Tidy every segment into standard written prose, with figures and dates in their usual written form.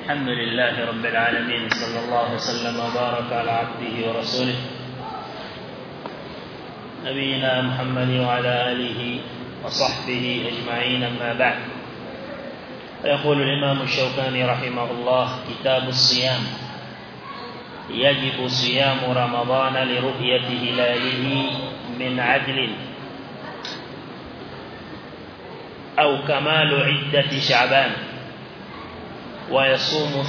الحمد لله رب العالمين صلى الله وسلم وبارك على عبده ورسوله نبينا محمد وعلى آله وصحبه أجمعين أما بعد. يقول الإمام الشوكاني رحمه الله: كتاب الصيام. يجب صيام رمضان لرؤية هلاله من عدل أو كمال عدة شعبان ويصوم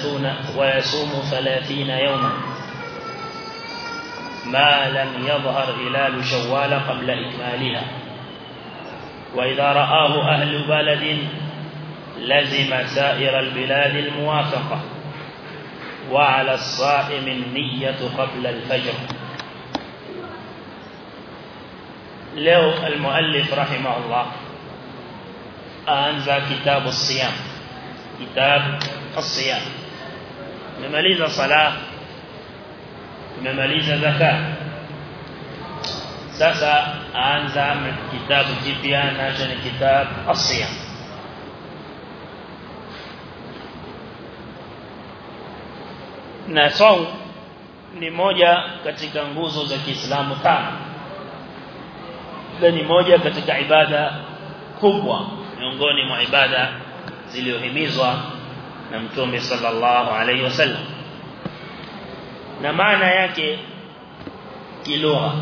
30 يوما ما لم يظهر هلال شوال قبل إكمالها. وإذا رآه أهل بلد لزم سائر البلاد الموافقة، وعلى الصائم النية قبل الفجر. لو المؤلف رحمه الله أنزل كتاب الصيام. كتاب الصيام ممaliza صلاة ممaliza زكاة. sasa aanza kitabu jipya nacho ni kitab as-siyam. Na saum ni moja katika nguzo za Kiislamu tano. Ni moja katika ibada kubwa miongoni mwa ibada zilizohimizwa na Mtume sallallahu alayhi wasallam. Na maana yake kilugha,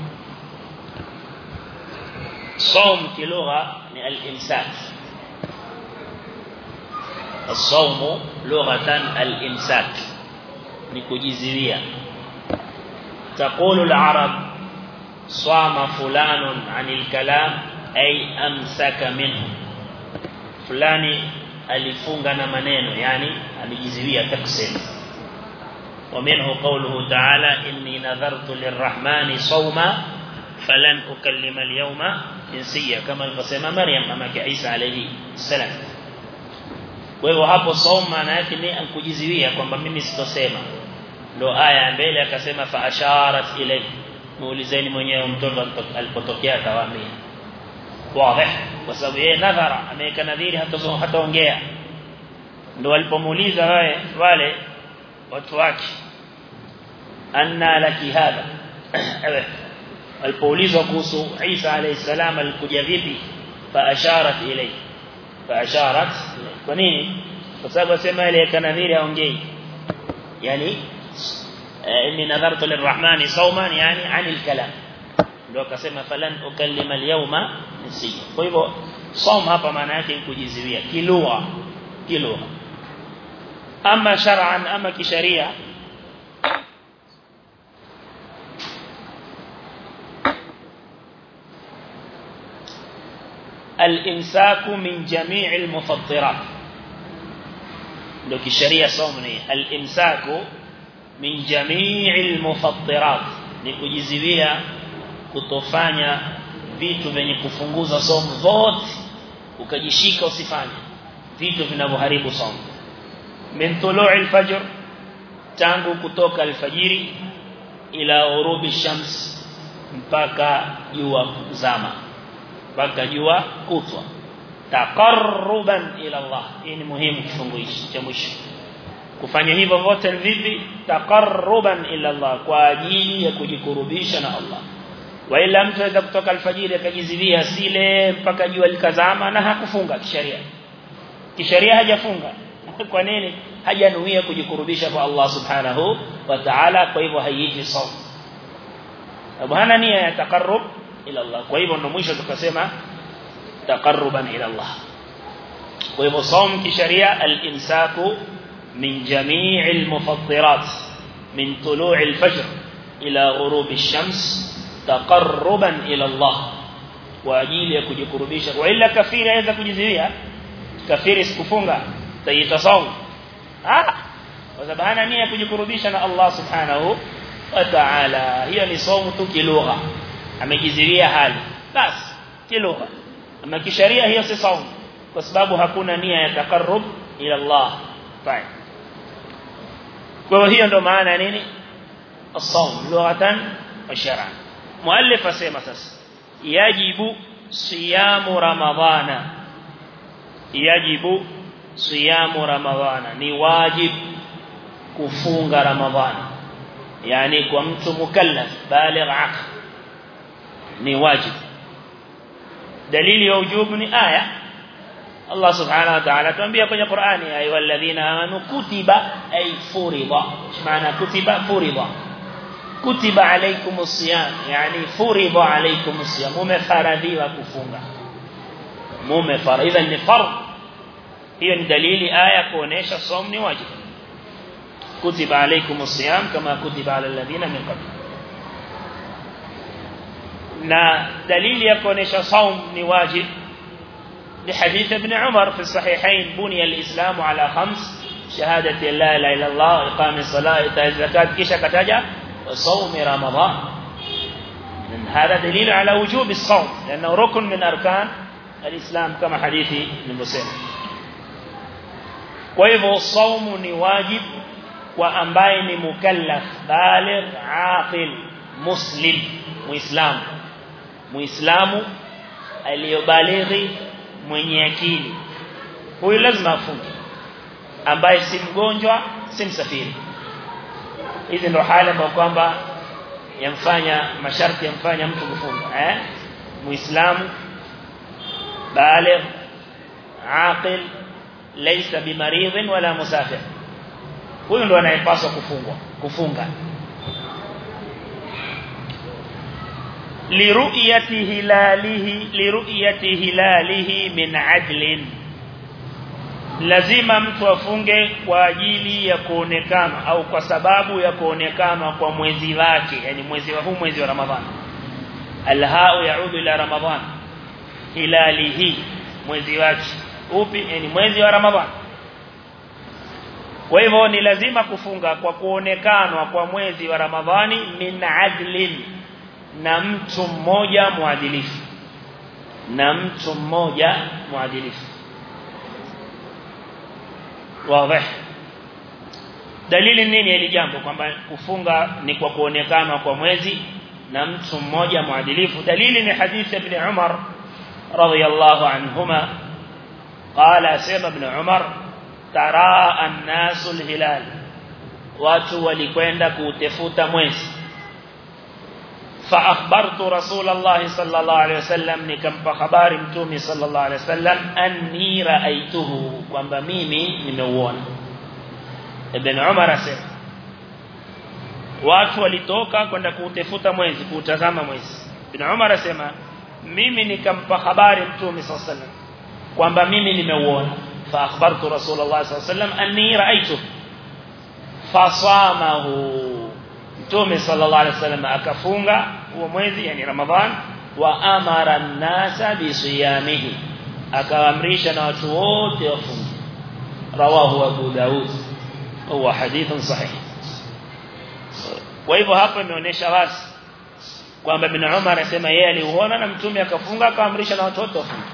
saum kilugha ni al-imsak. الصوم لغة الإمساك نكجزية. تقول العرب: صام فلان عن الكلام أي أمسك منه. فلان alifunga na maneno, yani amejiziwia taksema. ومنه قوله تعالى: إني نذرت للرحمن صوما فلن أكلم اليوم إنسيا، كما alivyosema Maryam mamake Isa alayhi salam. Kwa hivyo hapo saum maana yake ni kujiziwia kwamba mimi sitosema. Ndio aya mbele akasema fa asharat ilayhi. Muulizeni mwenyewe mtoto alipotokea tawaambia. Wazi, kwa sababu yeye nadhara ameweka nadhiri hataongea. Ndio walipomuuliza wale watu wake, anna laki hadha. Alipoulizwa kuhusu Isa alayhi salam alikuja vipi, fa asharat ilayhi. Fa asharat. Kwa nini? Kwa sababu asema ile kanadhiri aongei. Yani inni nadhartu lirrahmani sawman, yani anil kalam. Ndio akasema falan ukallima alyawma insiya. Kwa hivyo saum hapa maana yake kujiziwia kilugha. Ama shar'an, ama kisharia, الإمساك من جميع المفطرات. لو كشريعة صومني الإمساك من جميع المفطرات ni kujiziwia kutofanya vitu vyenye kufunguza somo zote, ukajishika usifanye vitu vinavyoharibu somo. Min tulu'il fajr, tangu kutoka alfajiri, ila ghurubi shams, mpaka jua kuzama, mpaka jua kutwa. Taqarruban ila Allah. Hii ni muhimu kifungu hichi cha mwisho. Kufanya hivyo vote vipi? Taqarruban ila Allah, kwa ajili ya kujikurubisha na Allah. Wa ila mtu aweza kutoka alfajiri akajizilia sile mpaka jua likazama na hakufunga kisheria. Kisheria hajafunga. Kwa nini? Hajanuia kujikurubisha kwa Allah subhanahu wa ta'ala, kwa hivyo haiji saum. Sababu hana nia ya taqarrub ila Allah. Kwa hivyo ndo mwisho tukasema taqarruban ila Allah. Kwa hivyo saum kisheria al-imsaku min jami'il mufattirat min tulu'il fajr ila ghurubi shams taqarruban ila Allah, kwa ajili ya kujikurubisha. Wa illa kafiri aweza kujizuia. Kafiri sikufunga taita saum, kwa sababu hana nia kujikurubisha na Allah subhanahu wa ta'ala. Hiyo ni saum tu kilugha, amejizilia hali basi kilugha. Ama kisheria hiyo si saum, kwa sababu hakuna nia ya taqarrub ila Allah. Fine. Kwa hiyo ndo maana nini as-saum lughatan wa shar'an. Muallif asema sasa yajibu siyamu ramadhana, yajibu siyamu ramadhana ni wajib kufunga ramadhani yani kwa mtu mukallaf baligh aql ni wajib dalili ya wujubu ni aya Allah subhanahu wa ta'ala tuambia kwenye Qur'ani ayyuhalladhina amanu kutiba ay furida maana kutiba furida kutiba alaykumus siyam yani furida alaykumus siyam mumefaradhiwa kufunga mumefaradhiwa ni fard hiyo ni dalili aya kuonesha saum ni wajib kutiba alaykumus siyam kama kutiba alal ladina min qabl na dalili ya kuonesha saum ni wajib لحديث ابن عمر في الصحيحين بني الإسلام على 5 شهادة لا إله إلا الله إقام الصلاة إيتاء الزكاة كيش كتاجة وصوم رمضان من هذا دليل على وجوب الصوم لأنه ركن من أركان الإسلام كما حديث ابن مسلم وإذا الصوم واجب وأنبين مكلف بالغ عاقل مسلم مسلم aliyobalighi mwenye akili huyu lazima afunge ambaye si mgonjwa si msafiri hizi ndo hali ambapo kwamba yamfanya masharti yamfanya mtu kufunga muislamu baligh aqil laysa bimaridhin wala musafir huyu ndo anayepaswa kufunga لرؤية هلاله من عدل lazima mtu afunge kwa ajili ya kuonekana au kwa sababu ya kuonekana kwa mwezi wake yani mwezi wa Ramadhani alhao yaudu ila Ramadhan hilalihi mwezi wake upi yani mwezi wa Ramadhani kwa hivyo ni lazima kufunga kwa kuonekana kwa mwezi wa Ramadhani min adlin na mtu mmoja muadilifu wazi dalili nini hili jambo kwamba kufunga ni kwa kuonekana kwa mwezi na mtu mmoja muadilifu dalili ni hadithi ibn Umar radhiyallahu anhuma qala sema ibn Umar tara an-nasu al-hilal watu walikwenda kuutafuta mwezi فأخبرت رسول الله صلى الله عليه وسلم nikampa habari mtume صلى الله عليه وسلم anni ra'aytuhu kwamba mimi nimeuona ibn Umar asema watu walitoka kwenda kuutafuta mwezi kutazama mwezi ibn Umar asema mimi nikampa habari mtume صلى الله عليه وسلم kwamba mimi nimeuona fa akhbartu rasulullah sallallahu alayhi wasallam anni ra'aytuhu fasamahu Mtume sallallahu alaihi wasallam akafunga huo mwezi yani Ramadhan wa amara an-nasa bi siyamihi akaamrisha na watu wote wafunge rawahu Abu Daud huwa hadithun sahih kwa hivyo hapa imeonyesha wazi kwamba Ibn Umar anasema yeye aliuona na Mtume akafunga akaamrisha na watu wote wafunge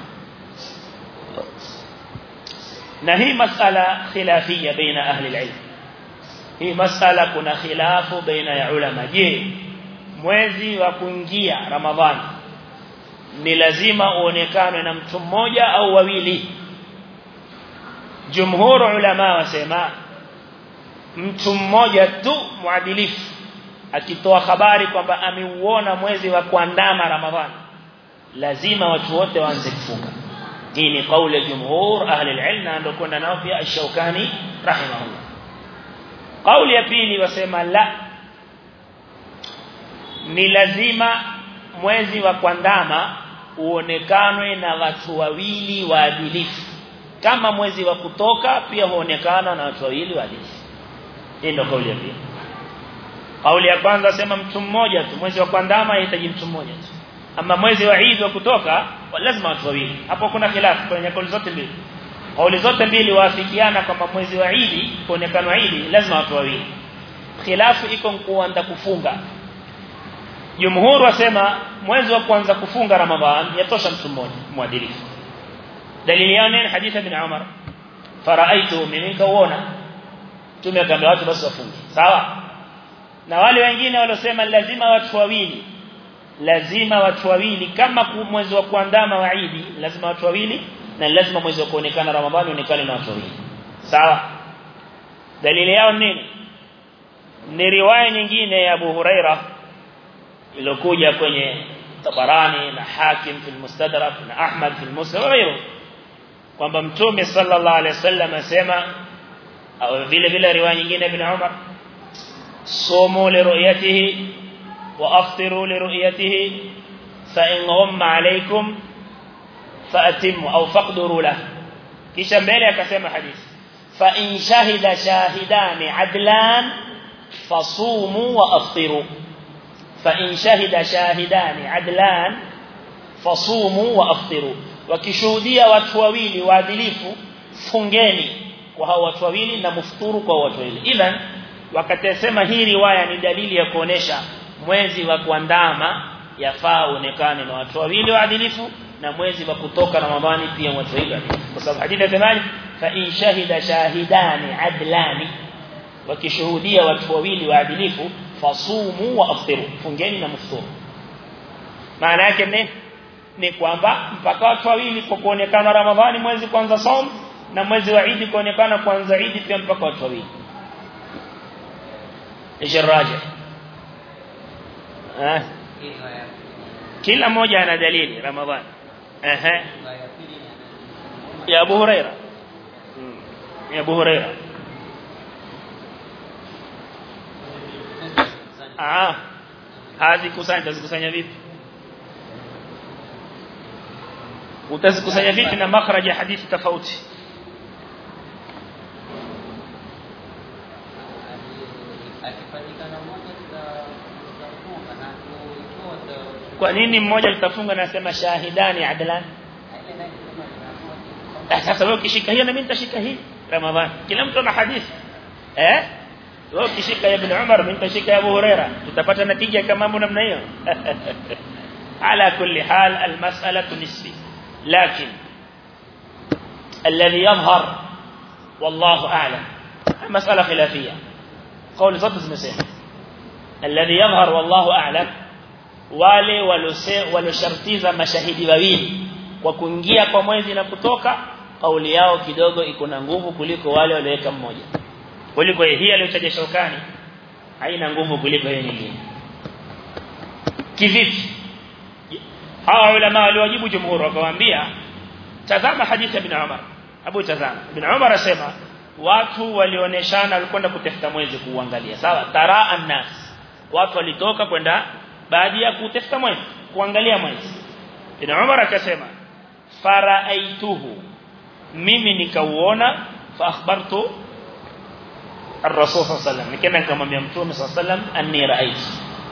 na hii masala khilafia baina ahli al-ilm hii masala kuna khilafu baina ya ulama je mwezi wa kuingia Ramadhani ni lazima uonekane na mtu mmoja au wawili jumhur ulama wasema mtu mmoja tu muadilifu akitoa habari kwamba ameuona mwezi wa kuandama Ramadhani lazima watu wote waanze kufunga hii ni kauli ya jumhur ahli al-ilm na ndio kwenda nao pia ash-Shawkani rahimahullah kauli ya pili wasema la ni lazima mwezi wa kuandama uonekanwe na watu wawili waadilifu kama mwezi wa kutoka pia huonekana na watu wawili waadilifu hii ndio kauli ya pili kauli ya kwanza sema mtu mmoja tu mwezi wa kuandama inahitaji mtu mmoja tu ama mwezi wa Eid wa kutoka lazima watu wawili hapo kuna khilafu kwenye kauli zote mbili kauli zote mbili waafikiana kama mwezi wa Eid kuonekana Eid lazima watu wawili khilafu iko kuanza kufunga jumhur wasema mwezi wa kuanza kufunga Ramadhan yatosha mtu mmoja muadilifu dalili yao ni hadithi ibn Umar faraitu mimi kaona tumeambia watu basi wafunge sawa na wale wengine walosema lazima watu wawili kama mwezi wa kuandama wa Eid lazima watu wawili na lazima mwezi kuonekana Ramadhani uonekane na watu wawili sawa dalili yao nini ni riwaya nyingine ya Abu Huraira iliyokuja kwenye Tabarani na Hakim fi al-Mustadrak na Ahmad fi al-Musnad wa ghayruhu kwamba Mtume sallallahu alaihi wasallam asema au vile vile riwaya nyingine Ibn Umar sumu li ru'yatihi wa aftiru li ru'yatihi fa in ghamma alaykum fa'timu au faqduru lahu kisha mbele akasema hadithi fa in shahida shahidani adlan fasumu wa aftiru fa in shahida shahidani adlan fasumu wa aftiru wakishuhudia watu wawili waadilifu fungeni kwa hao watu wawili na mufuturu kwa watu wawili idhan wakatesema hii riwaya ni dalili ya kuonesha mwezi wa kuandama yafaa uonekane na watu wawili waadilifu na mwezi wa kutoka Ramadhani pia watu wawili kwa sababu hadithi inasema fa in shahida shahidani adlani wakishuhudia watu wawili waadilifu fasumu wa aftiru fungeni na mufuturu maana yake ni kwamba mpaka watu wawili kwa kuonekana Ramadhani mwezi kwanza saum na mwezi wa Eid kuonekana kwanza Eid pia mpaka watu wawili isharaje kila mmoja ana dalili Ramadhani ya Abu Huraira hazikusanya vipi utazikusanya vipi na makhraj ya hadithi tofauti kwa nini mmoja litafunga na sema shahidani adlan sasa wewe ukishika hiyo na mimi nitashika hii Ramadhani kila mtu ana hadithi wewe ukishika ya Ibn Umar mimi nitashika ya Abu Huraira tutapata natija kama mambo namna hiyo ala kulli hal almas'alatu nisbi lakin alladhi yadhhar wallahu a'lam mas'ala khilafiyya قول ضد المسيح الذي يظهر والله أعلم wale waloshartiza mashahidi wawili kwa kuingia kwa mwezi na kutoka kauli yao kidogo iko na nguvu kuliko wale walioweka mmoja kuliko hii aliyotaja Shaukani haina nguvu kuliko hiyo nyingine kivipi hawa ulama waliwajibu jumhur wakawaambia tazama hadithi ya Ibn Umar Ibn Umar asema watu walioneshana walikwenda kutafuta mwezi kuangalia sawa taraa an-nas watu walitoka kwenda baada ya kutafuta mwezi kuangalia mwezi Ibn Umar akasema faraaituhu mimi nikauona fa akhbartu ar-rasul sallallahu alayhi wasallam nikaenda nikamwambia mtume sallallahu alayhi wasallam anni raaitu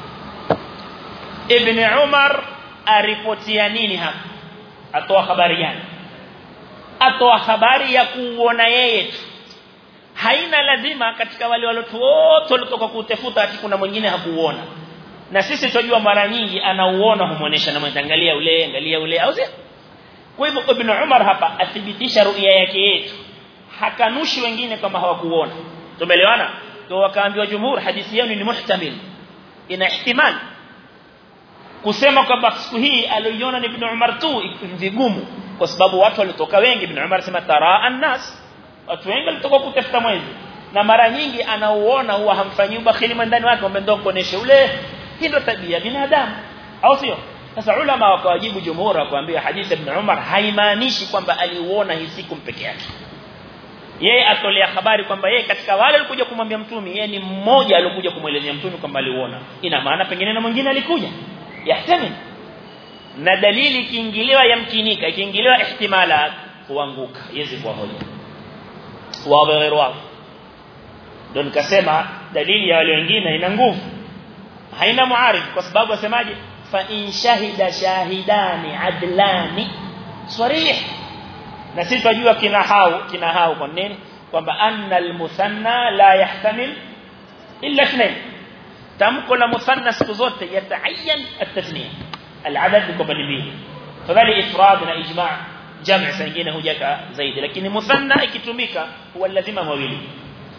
Ibn Umar aripotia nini hapa atoa habari gani atoa habari ya kuona yeye tu haina lazima katika wale walotu wote walitoka kutafuta ati kuna mwingine hakuuona na sisi tunajua mara nyingi anauona humuonesha na mwangalia ule au sio kwa hivyo Ibn Umar hapa athibitisha ru'ya yake yetu hakanushi wengine kama hawakuona tumeelewana ndio wakaambiwa jumhur hadithi yenu ni muhtamil ina ihtimal kusema kwamba siku hii aliyoiona ni Ibn Umar tu vigumu kwa sababu watu walitoka wengi Ibn Umar sema taraa an-nas watu wengi walitoka kutafuta mwezi na mara nyingi anauona huwa hamfanyi ubakhili ndani wake kwamba ndio kuonesha ule hii ndio tabia binadamu au sio sasa ulama wakawajibu jumhur wakaambia hadithi Ibn Umar haimaanishi kwamba aliuona hii siku peke yake yeye atolea habari kwamba yeye katika wale walikuja kumwambia mtume yeye ni mmoja aliyokuja kumuelezea mtume kwamba aliuona ina maana pengine na mwingine alikuja yahtamil na dalili kiingiliwa yamkinika ikiingiliwa ihtimalat huanguka yezi kwa hoja wawe ndio nikasema dalili ya wale wengine ina nguvu haina muarif kwa sababu asemaje fa in shahida shahidani adlani sarih na sisi tunajua kina hao kwa nini kwamba anna al-muthanna la yahtamil illa ithnain tamko la muthanna siku zote yataayyan at-tathniya al-adad kwa mbili fadhali ifrad na ijma' jam' singine hujaka zaidi lakini muthanna ikitumika huwa lazima mawili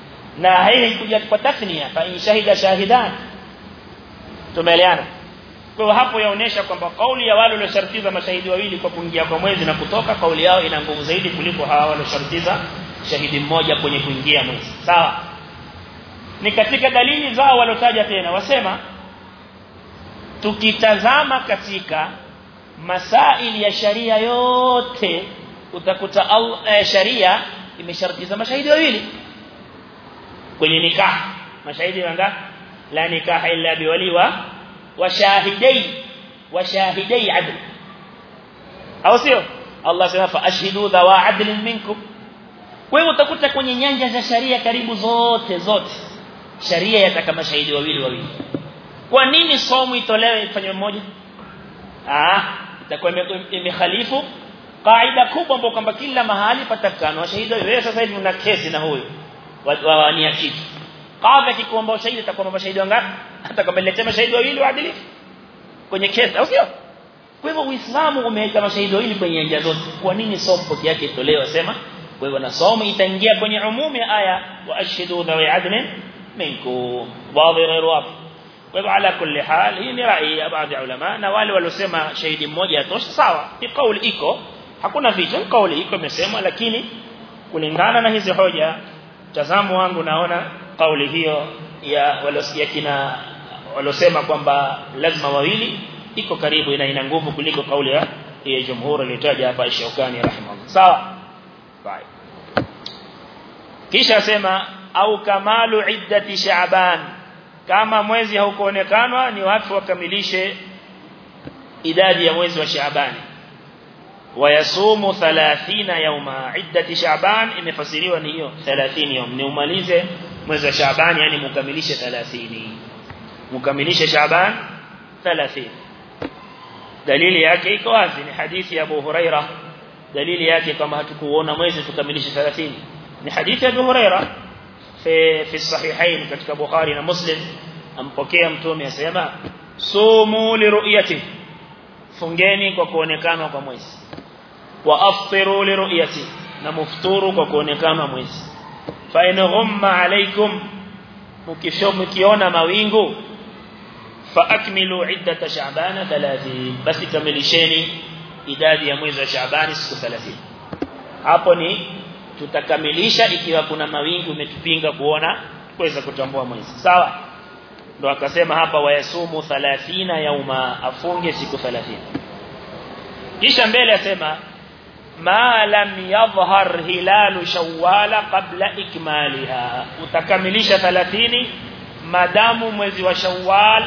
na hii kuja kwa tathniya fa in shahida shahidan tumeelewana Kwa hapo yaonesha kwamba kauli ya wale walioshartiza mashahidi wawili kwa kuingia kwa mwezi na kutoka, kauli yao ina nguvu zaidi kuliko hawa walioshartiza shahidi mmoja kwenye kuingia mwezi. Sawa? Ni katika dalili zao walotaja tena, wasema tukitazama katika masaili ya sharia yote utakuta sharia imeshartiza mashahidi wawili. Kwenye nikah mashahidi wangapi? La nikah illa biwali wa shahidai adl, au sio? Allah sema fa ashhidu dhawa adl minkum. Kwa hiyo utakuta kwenye nyanja za sharia karibu zote sharia yataka mashahidi wawili. Kwa nini somo itolewe ifanywe mmoja? Itakuwa imekhalifu kaida kubwa ambapo kwamba kila mahali patakana shahidi. Wewe sasa hivi una kesi na huyo wania kitu, kadha kikomba shahidi atakuwa mashahidi wangapi? Atakamletea mashahidi wawili waadilifu kwenye kesi, au sio? Kwa hivyo Uislamu umeweka mashahidi wawili kwenye nyanja zote. Kwa nini somo pekee yake itolewe? Sema kwa hivyo na somo itaingia kwenye umumi ya aya wa ashhadu dhawi adlin minkum wazi ghairu wazi. Kwa hivyo ala kulli hal hii ni rai ya baadhi ya ulama, na wale waliosema shahidi mmoja atosha, sawa, ni kauli iko, hakuna vita, kauli iko imesemwa, lakini kulingana na hizo hoja tazamo wangu naona kauli hiyo ya walosikia kina walosema kwamba lazima wawili iko karibu, ina nguvu kuliko kauli ya jumhur iliyotaja hapa Shaukani rahimahullah. Sawa? Bye. Kisha sema au kamalu iddati Shaaban, kama mwezi haukuonekanwa ni watu wakamilishe idadi ya mwezi wa Shaaban. Wayasumu 30 yauma. Iddati Shaaban imefasiriwa ni hiyo 30 yom, ni umalize mwezi wa Shaaban, yani mukamilishe 30. Mukamilishe Shaaban 30. Dalili yake iko wazi, ni hadithi ya Abu Huraira. Dalili yake kama hatukuona mwezi tukamilishe 30 ni hadithi ya Abu Huraira fi sahihain katika Bukhari na Muslim. Ampokea mtume asema sumu li ru'yati, fungeni kwa kuonekana kwa mwezi, wa aftiru li ru'yati, na mufturu kwa kuonekana mwezi. Fa in ghumma alaykum, mkiona mawingu, fa akmilu iddata Sha'ban 30, basi kamilisheni idadi ya mwezi wa Shaaban siku 30. Hapo ni tutakamilisha ikiwa kuna mawingu umetupinga kuona kuweza kutambua mwezi. Sawa? Ndio akasema hapa wayasumu 30 yauma, afunge siku 30. Kisha mbele asema ma lam yadhhar hilalu Shawwal qabla ikmaliha, utakamilisha 30 madamu mwezi wa Shawwal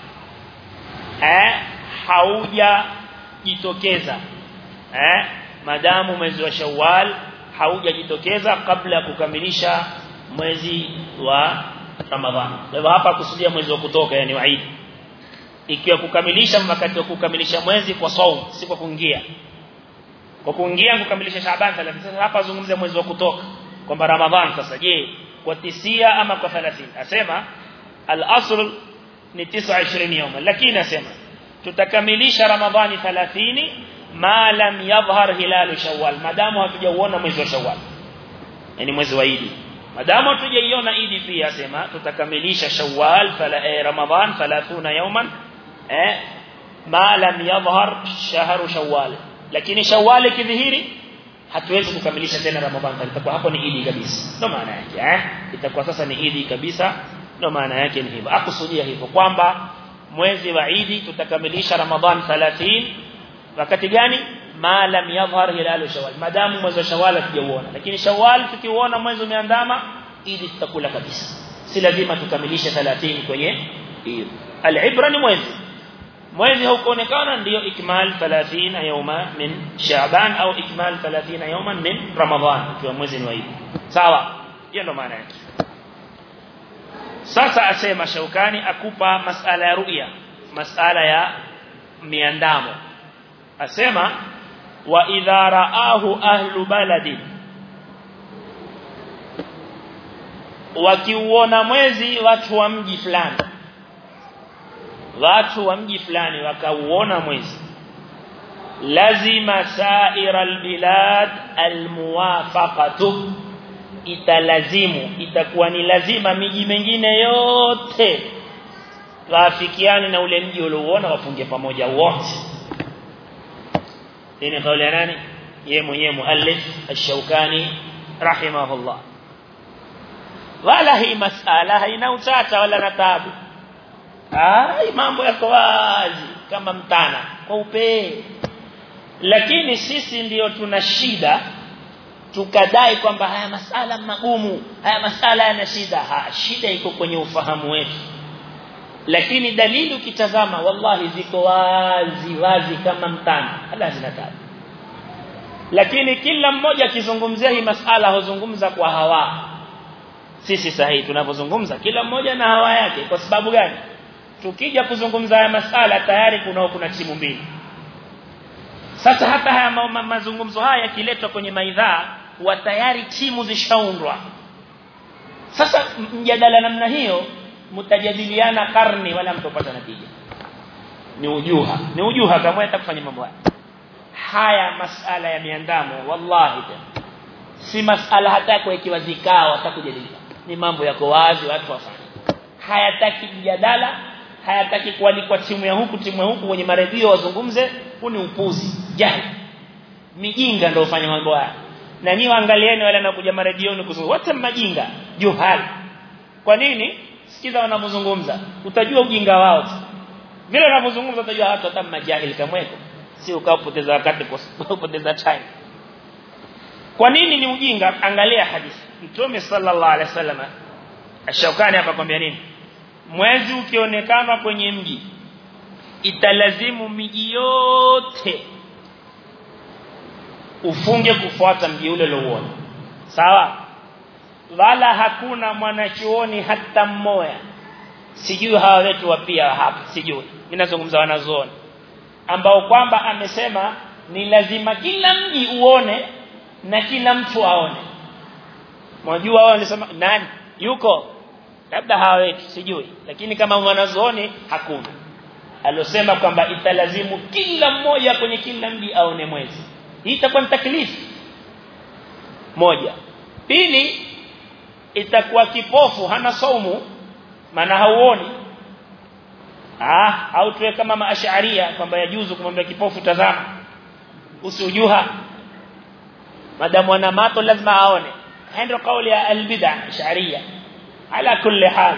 hauja jitokeza, madamu mwezi wa Shawwal haujajitokeza kabla ya kukamilisha mwezi wa Ramadhani. Kwa hivyo hapa kusudia mwezi wa kutoka, yani wa Eid. Ikiwa kukamilisha wakati wa kukamilisha mwezi kwa saum, si kwa kuingia. Kwa kuingia kukamilisha Shaaban 30. Sasa hapa zungumzia mwezi wa kutoka kwamba Ramadhani sasa, je, kwa 9 ama kwa 30? Asema al-asl ni 29 yawma, lakini asema tutakamilisha Ramadhani 30 ma lam yadhhar hilal Shawwal, madamu hatujauona mwezi wa Shawwal, yani mwezi wa Eid. Madamu hatujaiona Eid pia asema tutakamilisha Shawwal Ramadhan 30 yawman ma lam yadhhar shahru Shawwal. Lakini Shawwal kidhihiri hatuwezi kukamilisha tena Ramadhan, itakuwa hapo ni Eid kabisa. Ndio maana yake itakuwa sasa ni Eid kabisa. Ndio maana yake ni hivyo, akusudia hivyo kwamba mwezi wa Eid tutakamilisha Ramadhan 30 wakati gani? Ma lam yadhhar hilal Shawwal, madamu mwezi wa Shawwal hatujauona. Lakini Shawwal tukiuona mwezi umeandama, Eid tutakula kabisa, si lazima tukamilishe 30 kwenye Eid. Al-ibra ni mwezi haukuonekana ndio ikmal 30 yawma min Shaaban au ikmal 30 yawman min Ramadhan, kwa mwezi ni wa Eid. Sawa? Hiyo ndo maana yake. Sasa asema Shaukani akupa masala ya ru'ya, masala ya miandamo. Asema wa idha raahu ahlu baladi, wakiuona mwezi watu wa mji fulani, wakauona mwezi, lazima saira albilad almuwafaqatu, italazimu, itakuwa ni lazima miji mingine yote waafikiane na ule mji uliouona wafunge pamoja wote. Ni kauli ya nani? Yeye mwenyewe muallif Ash-Shawkani rahimahullah. Wala hii masala haina utata wala na taabu. Mambo yako wazi kama mtana kwa upee. Lakini sisi ndio tuna shida tukadai kwamba haya masala magumu, haya masala yana shida. Shida iko kwenye ufahamu wetu. Lakini dalili ukitazama wallahi ziko wazi wazi kama mtana, hala zina taabu. Lakini kila mmoja akizungumzia hii masala huzungumza kwa hawa. Sisi sahihi tunapozungumza kila mmoja na hawa yake. Kwa sababu gani? Tukija kuzungumza haya masala tayari kuna timu mbili. Sasa hata haya mazungumzo haya yakiletwa kwenye maidhaa wa tayari timu zishaundwa. Sasa mjadala namna hiyo mtajadiliana karne wala mtopata natija. Ni ujuha kama atakufanya mambo haya. Haya masala ya miandamo wallahi si masala hata kwa ikiwa zikao watakujadiliana. Ni mambo yako wazi watu wafanye. Hayataki mjadala, hayataki kualikwa timu ya huku kwenye maredio wazungumze. Huu ni upuzi, jahili. Mijinga ndio ufanya mambo haya. Na nyinyi angalieni wale wanakuja maredioni kuzungumza wote majinga, juhali. Kwa nini? Sikiza wanapozungumza, utajua ujinga wao. Vile wanapozungumza utajua hata majahili kamweko. Si ukapoteza wakati kupoteza time. Kwa nini ni ujinga? Angalia hadithi. Mtume sallallahu alaihi wasallam Ash-Shawkani hapa kwambia nini? Mwezi ukionekana kwenye mji italazimu miji yote ufunge kufuata mji ule uliouona. Sawa? Wala hakuna mwanachuoni hata mmoja. Sijui hawa wetu wapia hapa, sijui. Ninazungumza wanazuoni ambao kwamba amesema ni lazima kila mji uone na kila mtu aone. Mwajua wao wanasema nani? Yuko labda hawa wetu sijui, lakini kama mwanazuoni hakuna. Alosema kwamba italazimu kila mmoja kwenye kila mji aone mwezi. Hii itakuwa ni taklifu. Moja. Pili, itakuwa kipofu hana saumu maana hauoni. Au tuwe kama maasharia kwamba yajuzu kumwambia kipofu tazama. Usiujuha. Madamu ana macho lazima aone. Ndio kauli ya al-bid'ah sharia. Ala kulli hal.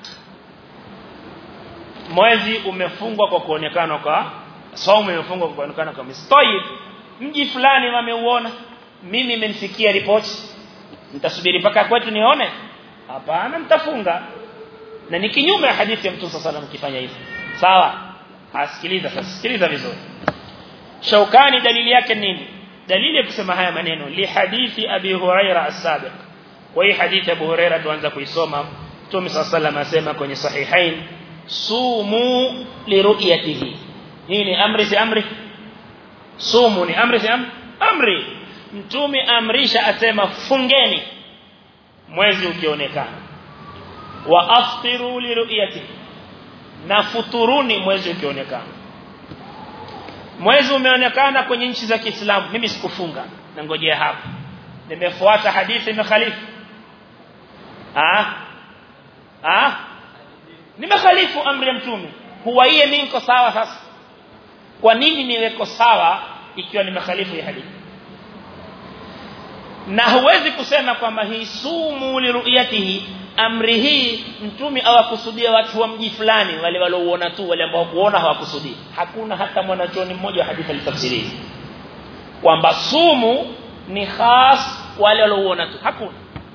Mwezi umefungwa kwa kuonekana kwa saumu imefungwa kwa kuonekana kwa mistayib. Mji fulani wameuona, mimi nimemsikia ripoti. Nitasubiri mpaka kwetu nione? Hapana, nitafunga. Na ni kinyume ya hadithi ya Mtume sallallahu alayhi wasallam kifanya hivyo. Sawa? Sikiliza sasa, sikiliza vizuri. Shawkani dalili yake nini? Dalili ya kusema haya maneno li hadithi Abi Huraira as-sabiq. Kwa hii hadithi Abu Huraira tuanza kuisoma. Mtume sallallahu alayhi wasallam asema kwenye sahihain, sumu li ru'yatihi. Hii ni amri si amri? Sumu ni amri si amri? Mtume amrisha asema fungeni mwezi ukionekana. Wa aftiru li ru'yatihi. Na futuruni mwezi ukionekana. Mwezi umeonekana kwenye nchi za Kiislamu, mimi sikufunga, na ngojea hapa. Nimefuata hadithi imekhalifu. Nimekhalifu amri ya Mtume. Huwa yeye mimi niko sawa sasa. Kwa nini niweko sawa ikiwa nimekhalifu hii hadithi? Na huwezi kusema kwamba hii sumu li ru'yatihi, amri hii Mtume awakusudia watu wa mji fulani, wale walioona tu, wale ambao kuona hawakusudii. Hakuna hata mwanachuoni mmoja wa hadithi alitafsiri kwamba sumu ni khas wale walioona tu. Hakuna.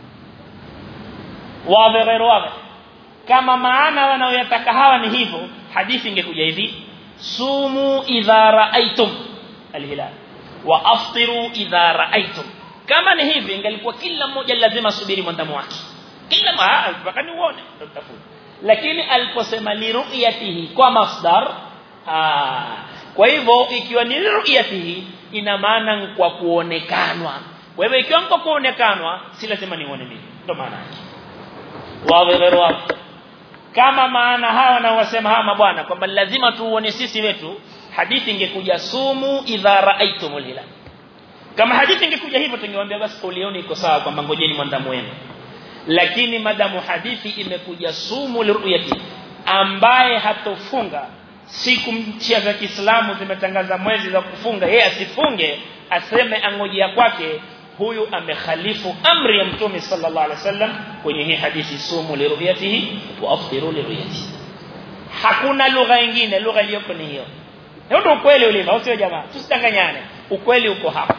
Wazi ghairu wazi. Kama maana wanaoyataka hawa ni hivyo, hadithi ingekuja hivi: sumu idha ra'aytum al-hilal wa aftiru idha ra'aytum. Kama ni hivi ingelikuwa kila mmoja lazima subiri mwandamo wake. Kila mpaka ni uone tutafuta. Lakini aliposema li ru'yatihi kwa masdar, kwa hivyo ikiwa ni ru'yatihi ina maana kwa kuonekanwa. Kwa hivyo ikiwa kwa kuonekanwa si lazima nione mimi. Ndio maana yake. Wawe kama maana hawa na wasema hawa mabwana kwamba lazima tuone sisi wetu, hadithi ingekuja sumu idha ra'aytumul hilal. Kama hadithi ingekuja hivyo tungewaambia basi kaulioni iko sawa kwamba ngojeni mwandamo wenu. Lakini madamu hadithi imekuja sumu li ru'yati, ambaye hatofunga siku nchi za Kiislamu zimetangaza mwezi za kufunga, yeye asifunge, aseme angojea kwake, huyu amekhalifu amri ya Mtume sallallahu alaihi wasallam kwenye hii hadithi, sumu li ru'yatihi wa afṭiru li ru'yatihi. Hakuna lugha nyingine, lugha iliyoko ni hiyo. Ndio ukweli ulivyo, au sio jamaa? Tusidanganyane, ukweli uko hapa.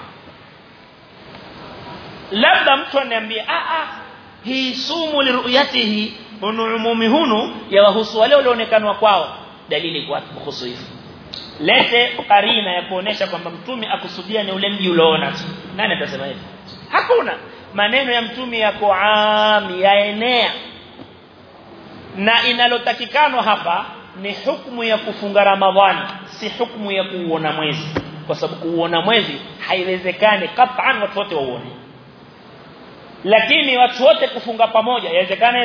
Labda mtu ananiambia hii sumu li ru'yatihi umumi hunu yawahusu wale walioonekana kwao, dalili kwa kuhusu hivi. Lete karina ya kuonesha kwamba Mtume akusudia ni ule mji uliona tu. Nani atasema hivi? Hakuna. Maneno ya Mtume yako aam, yaenea. Na inalotakikana hapa ni hukumu ya kufunga Ramadhani, si hukumu ya kuuona mwezi, kwa sababu kuuona mwezi haiwezekani qat'an watu wote waone. Lakini watu wote kufunga pamoja yawezekana?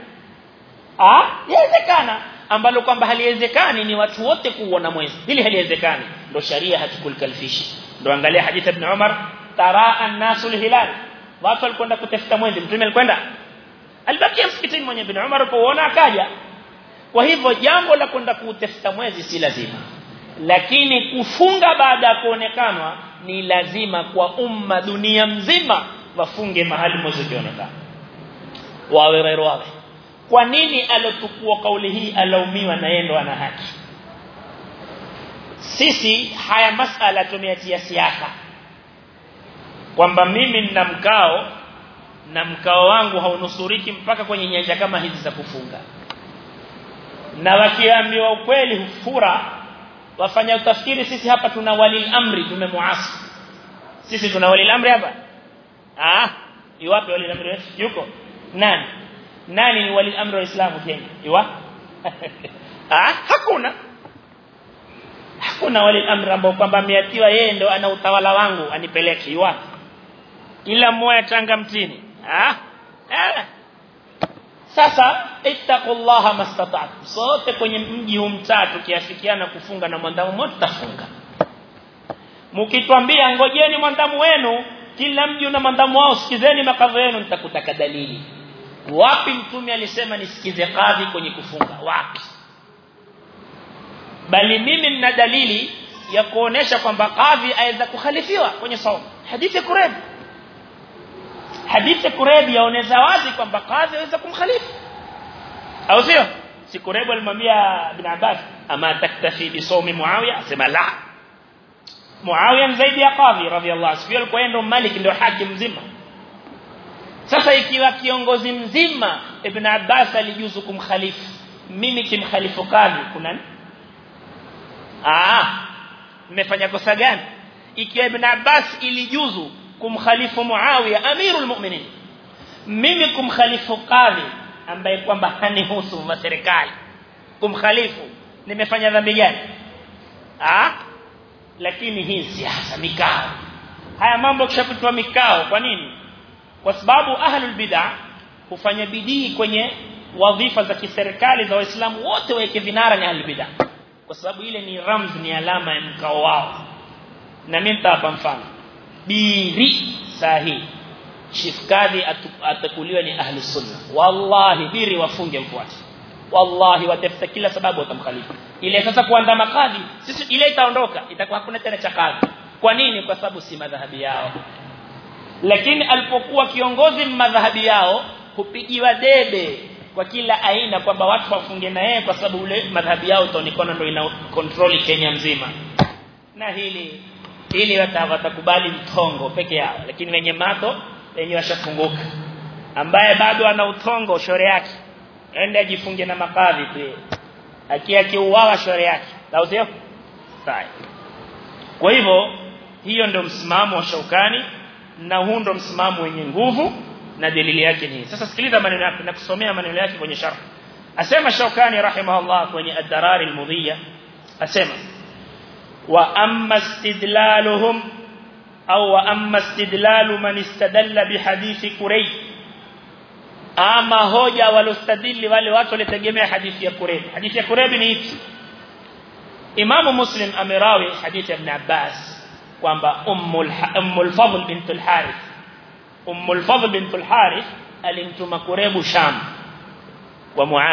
Yawezekana. Ambalo kwamba haliwezekani ni watu wote kuuona mwezi, hili haliwezekani. Ndio sharia hatukulkalifishi. Ndio angalia hadithi ibn Umar, tara an-nasul hilal, watu walikwenda kutafuta mwezi, Mtume alikwenda, alibakia msikitini mwenye ibn Umar alipoona akaja. Kwa hivyo jambo la kwenda kutafuta mwezi si lazima, lakini kufunga baada ya kuonekanwa ni lazima kwa umma dunia mzima wafunge mahali mwezi ukionekana, wawe. Kwa nini alotukua kauli hii alaumiwa na yeye ndo ana haki? Sisi haya masala tumeatia siasa, kwamba mimi nina mkao na mkao wangu haunusuriki mpaka kwenye nyanja kama hizi za kufunga, na wakiambiwa ukweli hufura, wafanya utafsiri sisi hapa tuna wali amri, tumemuasi. Sisi tuna wali amri hapa? Iwapi wali amri? Yuko nani ni wali amri wa Uislamu Kenya? Hakuna wali amri ambao kwamba ameatiwa yeye ndo ana utawala wangu anipeleke. Ila mmoja Tanga mtini. Sasa ittaqullaha mastata'tum, sote kwenye mji huu mtatu kiafikiana kufunga na mwandamu mmoja tafunga. Mkituambia ngojeni mwandamu wenu, kila mji una mwandamu wao, sikizeni makadhi yenu, nitakutaka dalili. Wapi Mtume alisema nisikize kadhi kwenye kufunga? Wapi? Bali mimi nina dalili ya kuonesha kwamba kadhi aweza kukhalifiwa kwenye saumu. Hadithi Kurayb yaoneza wazi kwamba kadhi aweza kumkhalifu, au sio? Si Kurayb alimwambia Ibn Abbas, ama taktafi bi sawmi Muawiya? Sema la, Muawiya zaidi ya kadhi radhiyallahu anhu, sio alikuwa ndo malik, ndio hakim mzima. Sasa ikiwa kiongozi mzima Ibn Abbas alijuzu kumkhalifu, mimi kimkhalifu kadhi kuna mmefanya kosa gani? Ikiwa Ibn Abbas ilijuzu kumkhalifu Muawiya amirul mu'minin, mimi kumkhalifu kadhi ambaye kwamba hanihusu wa serikali, kumkhalifu nimefanya dhambi gani? Lakini hii siasa, mikao, haya mambo kishapitwa mikao. Kwa nini? Kwa sababu ahlul bid'ah hufanya bidii kwenye wadhifa za kiserikali za Waislamu wote waweke vinara ni ahlul bid'ah, kwa sababu ile ni ramz, ni alama ya mkao wao. Na mimi nitapa mfano biri sahihi, chief kadhi atakuliwa ni ahlus sunna, wallahi biri wafunge mfuate, wallahi watafuta kila sababu watamkhalifu. Ile sasa kuandama kadhi sisi ile itaondoka, itakuwa hakuna tena cha kadhi. Kwa nini? Kwa sababu si madhahabi yao. Lakini alipokuwa kiongozi madhahabi yao kupigiwa debe kwa kila aina kwamba watu wafunge na yeye, kwa sababu ule madhahabi yao itaonekana ndio ina control Kenya mzima. Na hili watakubali mtongo peke yao, lakini wenye mato wenye washafunguka, ambaye bado ana utongo shore yake aende ajifunge na makadhi tu, akiuawa shore yake, sio sawa. Kwa hivyo hiyo ndio msimamo wa Shaukani, na huo ndio msimamo wenye nguvu, na dalili yake ni sasa. Sikiliza maneno yake na kusomea maneno yake kwenye sharh. Asema Shaukani rahimahullah kwenye ad-Darar al-Mudhiya, asema wa amma istidlaluhum au wa amma istidlalu man istadalla bihadithi Kurayb, ama hoja walostadili wale watu walitegemea hadithi ya Kurayb. Hadithi ya Kurayb ni ipi? Imam Muslim amerawi hadithi ya Ibn Abbas kwamba Ummul Fadl bint al-Harith, Ummul Fadl bint al-Harith alimtuma Kurayb Sham wa Muawiya,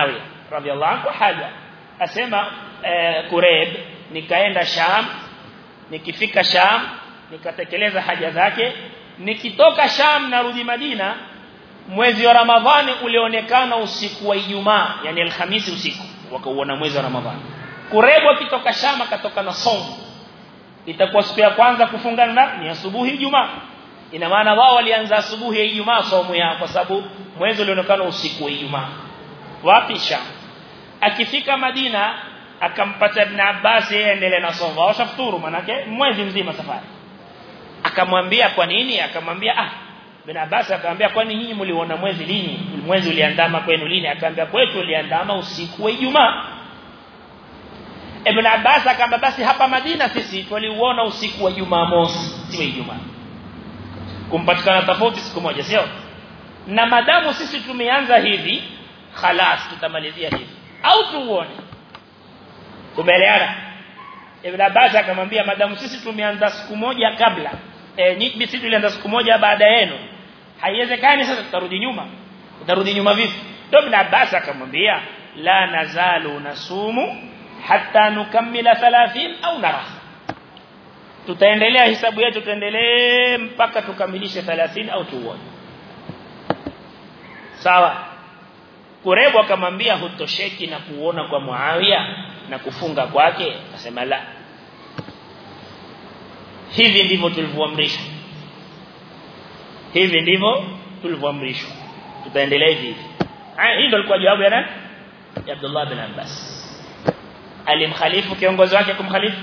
radhiallahu anhu haja asema Kurayb nikaenda Sham nikifika Sham nikatekeleza haja zake nikitoka Sham narudi Madina mwezi wa Ramadhani ulionekana usiku wa Ijumaa yani Alhamisi usiku wakauona mwezi wa Ramadhani Kurayb akitoka Sham akatoka na somo itakuwa siku ya kwanza kufunga ni asubuhi Ijumaa ina maana wao walianza asubuhi ya Ijumaa somo yao kwa sababu mwezi ulionekana usiku wa Ijumaa wapi Sham akifika Madina akampata Ibn Abbas yeye endelee na somo wao shafuturu manake mwezi mzima safari akamwambia kwa nini akamwambia Ibn Abbas akamwambia kwani nyinyi mliona mwezi lini mwezi uliandama kwenu lini akamwambia kwetu uliandama usiku wa Ijumaa Ibn Abbas akamwambia basi hapa Madina sisi tuliuona usiku wa Jumamosi si wa Ijumaa kumpatikana tofauti siku moja sio na madamu sisi tumeanza hivi khalas tutamalizia hivi au tuone tumeelewana Ibn Abbas akamwambia madamu sisi tumeanza siku moja kabla nyinyi sisi tulianza siku moja baada yenu haiwezekani sasa tutarudi nyuma vipi ndio Ibn Abbas akamwambia la nazalu nasumu hatta nukammila 30 au nara tutaendelea hisabu yetu tuendelee mpaka tukamilishe 30 au tuone sawa Kurayb akamwambia hutosheki na kuona kwa Muawiya na kufunga kwake akasema la hivi ndivyo tulivyoamrishwa tutaendelea hivi hii ndio ilikuwa jawabu ya nani ya Abdullah bin Abbas alimkhalifu kiongozi wake kumkhalifu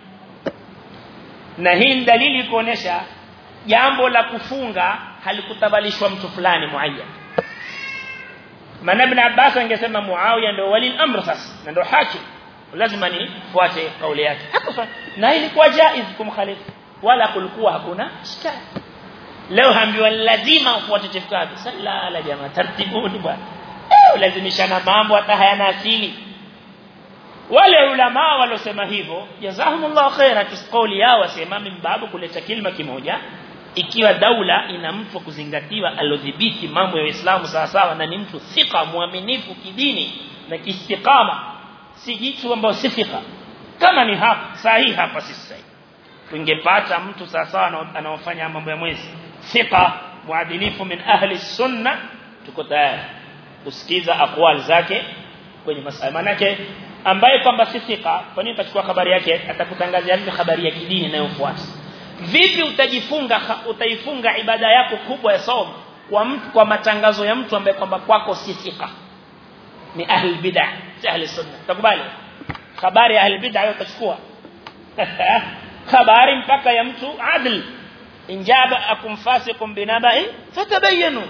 na hii dalili kuonesha jambo la kufunga halikutabadilishwa mtu fulani muayyan maana Ibn Abbas angesema Muawiya ndio wali al-amr sasa na ndio hakim lazima nifuate kauli yake hakufa na ilikuwa jaiz kumkhalifu wala kulikuwa hakuna shida leo hambiwa lazima ufuate tifkabi salla ala jamaa tartibuni bwana lazimishana mambo hata hayana asili wale ulama walosema hivyo jazahumullahu khaira kauli yao wasema mbabu kuleta kilima kimoja ikiwa daula ina mtu kuzingatiwa alodhibiti mambo ya Uislamu sawa sawa na ni mtu thika muaminifu kidini na kiistiqama si jitu ambao sifika kama ni hapa sahihi hapa sisi tungepata mtu sawa sawa anaofanya mambo ya mwezi thika muadilifu min ahli sunna tuko tayari kusikiza aqwal zake kwenye masala manake ambaye kwamba sifika kwa nini utachukua habari yake atakutangazia ile habari ya kidini inayofuata vipi utaifunga ibada yako kubwa ya somo kwa matangazo ya mtu ambaye kwamba kwako sifika ni ahli bid'ah ahli sunna takubali habari ya ahli bid'ah hiyo utachukua habari mpaka ya mtu adl injaba akum fasiqun binabai fatabayanu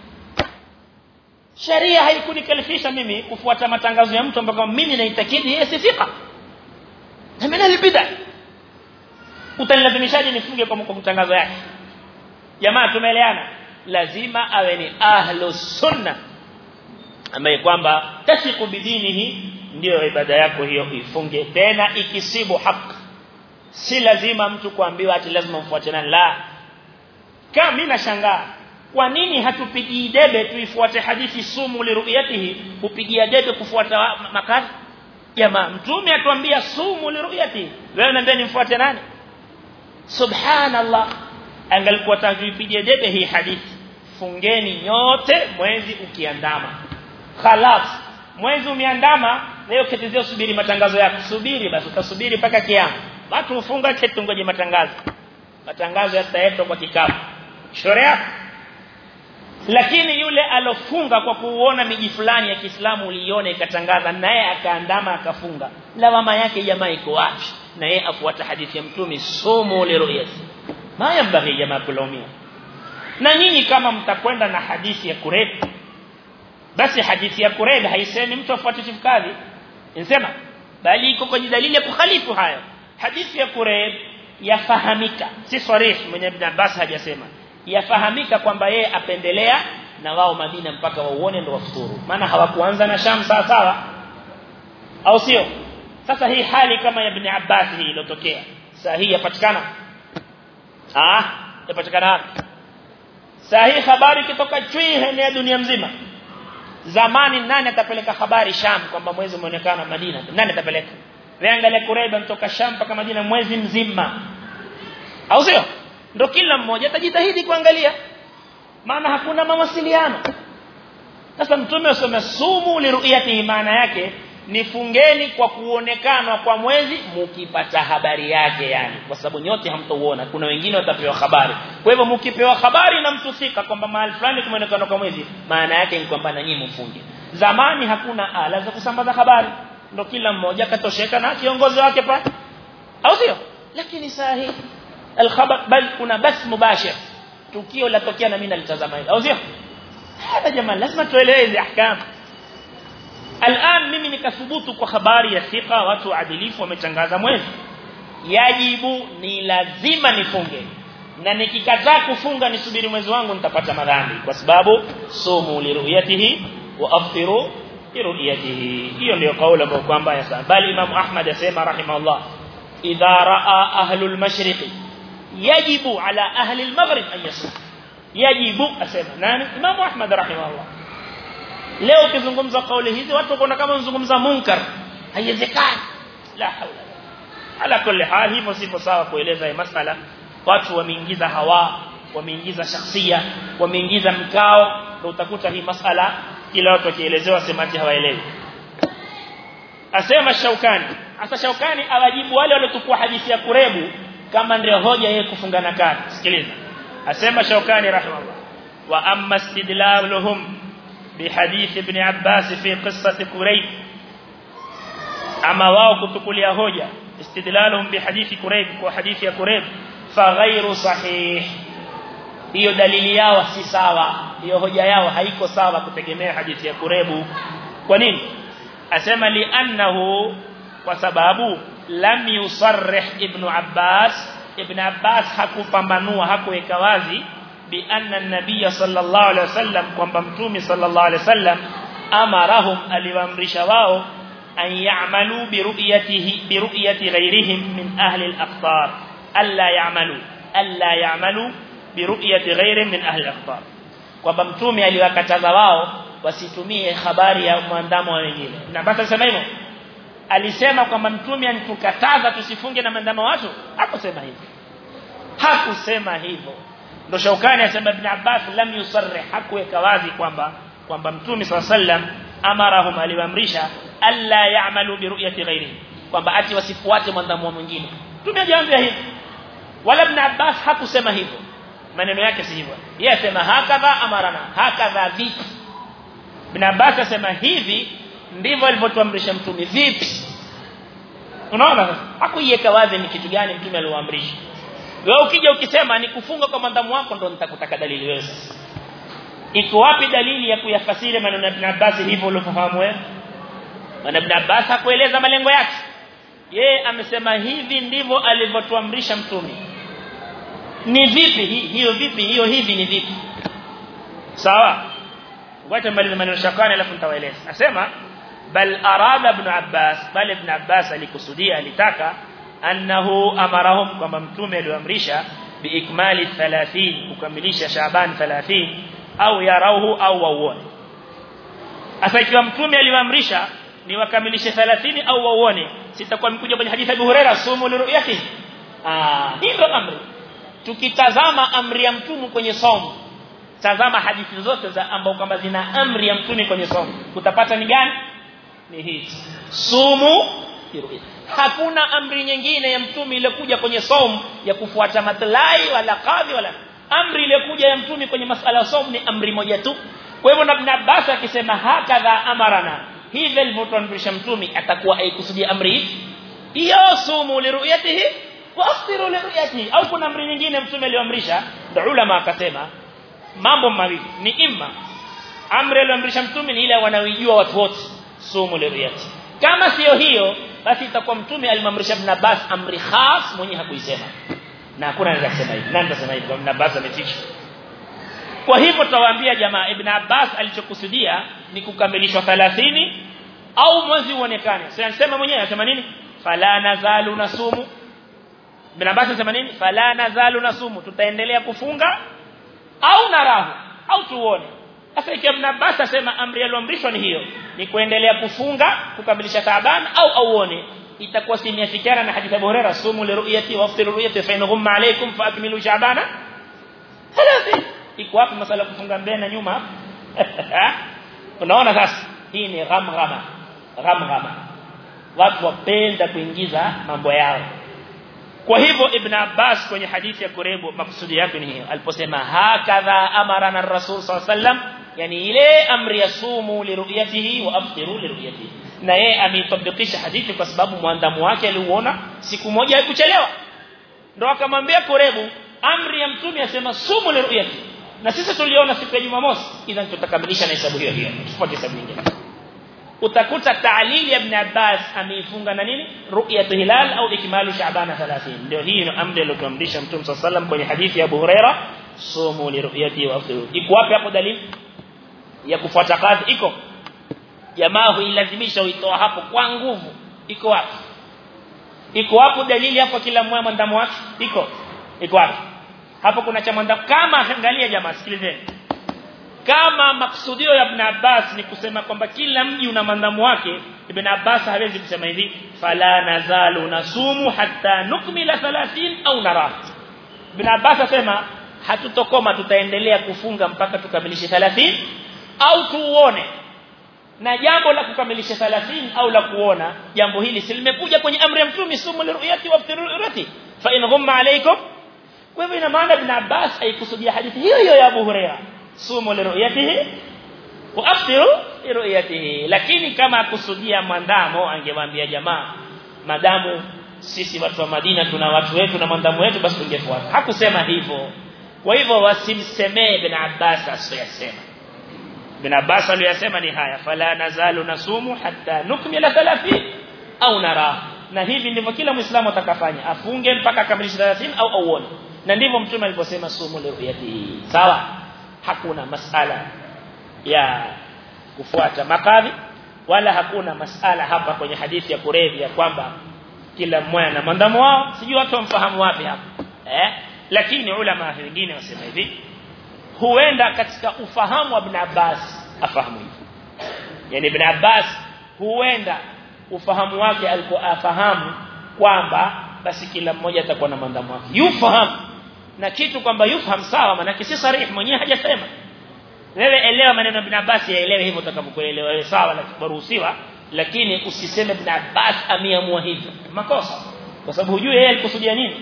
sharia haikunikalifisha mimi kufuata matangazo ya mtu ambaye mimi naitakidi yeye sifika na mimi ahli bid'ah utanilazimishaje nifunge kwa matangazo yake jamaa tumeeleana lazima awe ni ahlus sunna ambaye kwamba tasiku bidinihi ndio ibada yako hiyo ifunge tena ikisibu haki si lazima mtu kuambiwa ati lazima mfuate nani la kama mimi nashangaa kwa nini hatupigi debe tuifuate hadithi sumu liruyatihi kupigia debe kufuata makazi jamaa mtume atuambia sumu liruyatihi wewe unaniambia nimfuate nani subhanallah angalikuwa tajuipigia debe hii hadithi fungeni nyote mwezi ukiandama khalas mwezi umeandama leo ketezeo subiri matangazo yako subiri basi utasubiri mpaka kiyama watu ufunga ketu ngoje matangazo yataetwa kwa kikapu shoria lakini yule alofunga kwa kuona miji fulani ya Kiislamu ulione ikatangaza naye akaandama akafunga lawama yake jamaa iko wapi na yeye afuata hadithi ya mtume somo liruyati mayambaghi jamaa kulomia na nyinyi kama mtakwenda na hadithi ya Kurayb basi hadithi ya Kurayb haisemi mtu afuate tifkadhi inasema bali iko kwenye dalili ya kukhalifu hayo hadithi ya Kurayb yafahamika si sarih mwenye Ibn Abbas hajasema yafahamika kwamba yeye apendelea na wao Madina mpaka wauone ndio wafuturu maana hawakuanza na Sham sawa sawa au sio sasa hii hali kama ya Ibn Abbas hii iliyotokea sahihi yapatikana yapatikana sahihi habari kutoka chui ya dunia mzima zamani nani atapeleka habari Sham kwamba mwezi umeonekana Madina? Nani atapeleka? Weangalia Kuraiba kutoka Sham mpaka Madina mwezi mzima. Au sio? Ndio kila mmoja atajitahidi kuangalia. Maana hakuna mawasiliano. Sasa mtume asema sumu liru'yati, maana yake nifungeni kwa kuonekana kwa mwezi mkipata habari yake, yani kwa sababu nyote hamtauona, kuna wengine watapewa habari. Kwa hivyo mkipewa habari na mtu thika kwamba mahali fulani kumeonekana kwa mwezi, maana yake ni kwamba na nyinyi mfunge. Zamani hakuna ala za kusambaza habari, ndio kila mmoja katosheka na kiongozi wake pale, au sio? Lakini sahihi alkhabar bal kuna bas mubashir, tukio latokea na mimi nalitazama hili, au sio? Hata jamaa lazima tuelewe hizi ahkam. Al'an mimi nikathubutu kwa habari ya thika, watu adilifu wametangaza mwezi, yajibu ni lazima nifunge, na nikikataa kufunga nisubiri mwezi wangu nitapata madhambi, kwa sababu sumu liru'yatihi wa aftiru liru'yatihi. Hiyo ndio kauli ambayo kwamba yasa. Bali Imam Ahmad asema rahimahullah, idha raa ahlul mashriqi yajibu ala ahli al-maghrib an yasum. Yajibu asema nani? Imam Ahmad rahimahullah. Leo ukizungumza kauli hizi watu wanaona kama unazungumza munkar, haiwezekani. La haula. Ala kulli hal, hivyo sipo sawa kueleza hii masala. Watu wameingiza hawa, wameingiza shakhsia, wameingiza mkao, ndio utakuta hii masala kila watu wakielezewa semaji hawaelewi. Asema Shaukani, hasa Shaukani awajibu wale waliotukua hadithi ya Kurebu kama ndio hoja yeye kufungana kati. Sikiliza. Asema Shaukani rahimahullah, wa amma istidlaluhum بحديث ابن عباس في قصة كريب, أما واو كتكوليا هوجة استدلالهم بحديث كريب وحديث يا كريب فغير صحيح. hiyo dalili yao si sawa, hiyo hoja yao haiko sawa kutegemea hadithi ya Kurebu. Kwa nini? Asema li annahu, kwa sababu lam yusarrih ibn Abbas hakupambanua, hakuweka wazi bi anna an-nabiy sallallahu alayhi wasallam, kwamba mtume sallallahu alayhi wasallam amarahum, aliwaamrisha wao an ya'malu bi ru'yati ghayrihim min ahli al-aqtar, alla ya'malu bi ru'yati ghayrihim min ahli al-aqtar, kwamba mtume aliwakataza wao wasitumie habari ya maandamo wa wengine. Na basi sema hivyo, alisema kwamba mtume anitukataza tusifunge na maandamo watu? Hakusema hivyo. Ndio Shaukani asema Ibn Abbas lam yusarrih, hakuweka wazi kwamba mtume sallallahu alayhi wasallam amarahum, aliwaamrisha alla ya'malu bi ru'yati ghairihi, kwamba ati wasifuate mwandamo mwingine. Mtume hajaambia hivyo, wala Ibn Abbas hakusema hivyo, maneno yake si hivyo. Yeye asema hakadha amarana, hakadha vipi. Ibn Abbas asema hivi ndivyo alivyotuamrisha mtume. Vipi? Unaona, hakuiweka wazi ni kitu gani mtume aliwaamrisha. Wewe ukija ukisema ni kufunga kwa mandhamu wako, ndo nitakutaka dalili wewe. Iko wapi dalili ya kuyafasiri maneno ya Ibn Abbas hivyo ulivyofahamu wewe? Maana Ibn Abbas hakueleza malengo yake. Yeye amesema hivi ndivyo alivyotuamrisha mtume. Ni vipi hiyo? Vipi hiyo? Hivi ni vipi? Sawa? Wacha mbali maneno Shakani alafu nitawaeleza. Asema bal arada Ibn Abbas alikusudia, alitaka annahu amarahum, kwamba mtume aliamrisha biikmali 30, kukamilisha Shaaban 30, au yarauhu au wauone. Sasa ikiwa mtume aliamrisha ni wakamilishe 30 au wauone, sitakuwa mkuja kwenye hadithi ya Abu Huraira sumu liruyati. Hilo amri. Tukitazama amri ya mtume kwenye somo, tazama hadithi zote za ambao kwamba zina amri ya mtume kwenye somo, utapata ni gani? Ni hii sumu liruyati. Hakuna amri nyingine ya mtume iliyokuja kwenye somo ya kufuata matlai wala qadhi wala. Amri iliyokuja ya mtume kwenye masala ya somo ni amri moja tu. Kwa hivyo Ibn Abbas akisema hakadha amarana, hivi alivyotuamrisha mtume, atakuwa aikusudia amri hiyo sumu liruyatihi wa aftiru liruyatihi, au kuna amri nyingine mtume aliyoamrisha? Ndio ulama akasema mambo mawili, ni imma amri aliyoamrisha mtume ni ile wanaoijua watu wote, sumu liruyatihi. Kama sio hiyo, basi itakuwa mtume alimamrisha Ibn Abbas amri khas mwenye hakuisema, na hakuna anaweza kusema hivi. Nani atasema hivi? Ibn Abbas ameficha. Kwa hivyo tutawaambia jamaa, Ibn Abbas alichokusudia ni kukamilishwa 30 au mwezi uonekane. Sasa anasema mwenyewe, anasema nini? Fala nazalu nasumu. Ibn Abbas anasema nini? Fala nazalu nasumu, tutaendelea kufunga au narahu au tuone. Sasa Ibn Abbas asema amri aliyoamrishwa ni hiyo, ni kuendelea kufunga kukamilisha Shaaban au auone, itakuwa simiafikiana na hadithi ya Abu Hurairah, sumu li ru'yati wa aftiru ru'yati fa in ghumma alaykum fa akmilu Shaabana 30. Iko wapi masala kufunga mbele na nyuma? Unaona sasa hii ni ghamghama. Watu wapenda kuingiza mambo yao. Kwa hivyo Ibn Abbas kwenye hadithi ya Kurebu maksudi yake ni hiyo, aliposema hakadha amarana ar-rasul sallallahu alayhi wasallam, yani ile amri ya sumu li ru'yatihi wa aftiru li ru'yatihi, na yeye ametabikisha hadithi kwa sababu muandamo wake aliuona siku moja haikuchelewa, ndio akamwambia Kurebu amri ya mtume asema sumu li ru'yatihi, na sisi tuliona siku ya Jumamosi, idhan tutakamilisha na hesabu hiyo tufuate hesabu nyingine. Utakuta ta'lil ya Ibn Abbas ameifunga na nini, ru'yatu hilal au ikmalu Shaaban 30. Ndio hii ni amri aliyoamrisha Mtume sallallahu kwenye hadithi ya Abu Hurairah, sumu li ru'yati wa aftiru. Iko wapi hapo dalili ya kufuata kazi? Iko jamaa huilazimisha uitoa hapo kwa nguvu, iko wapi? Iko wapi dalili hapo kila mmoja ndamo wake? Iko wapi hapo? Kuna cha mwanda kama angalia jamaa, sikilizeni. Kama maksudio ya Ibn Abbas ni kusema kwamba kila mji una mandamo wake, Ibn Abbas hawezi kusema hivi fala nazalu nasumu hatta nukmila 30 au nara. Ibn Abbas asema hatutokoma, tutaendelea kufunga mpaka tukamilishe 30 au tuone. Na jambo la kukamilisha 30 au la kuona, jambo hili si limekuja kwenye amri ya Mtume sumu liruyati wa aftiru liruyati fa in ghumma alaykum. Kwa hivyo ina maana Ibn Abbas haikusudia hadithi hiyo ya Abu Hurairah sumu li ru'yatihi wa aftiru li ru'yatihi, lakini kama akusudia mandamo angemwambia jamaa, madamu sisi watu wa Madina tuna watu wetu na mandamo wetu, basi tungefuata. Hakusema hivyo. Kwa hivyo wasimsemee Ibn Abbas asiyasema. Ibn Abbas aliyasema ni haya, fala nazalu nasumu hatta nukmila 30 au nara. Na hivi ndivyo kila Muislamu atakafanya, afunge mpaka akamilishe 30 au auone. Na ndivyo Mtume aliposema sumu li ru'yatihi. Sawa? Hakuna masala ya kufuata makadhi, wala hakuna masala hapa kwenye hadithi ya Kurebi ya kwamba kila mmoja na mandamo wao. Sijui watu wamfahamu wapi hapa lakini ulama wengine wasema hivi, huenda katika ufahamu wa Ibn Abbas afahamu hivi, yani Ibn Abbas huenda ufahamu wake alikoafahamu kwamba basi kila mmoja atakuwa na mandamo wake, yufahamu na kitu kwamba yufahamu sawa, maana si sarih, mwenyewe hajasema. Wewe elewa maneno ya Ibn Abbas, yaelewe hivyo utakapokuelewa wewe, sawa, kuruhusiwa, lakini usiseme Ibn Abbas ameamua hivyo, makosa, kwa sababu hujui yeye alikusudia nini.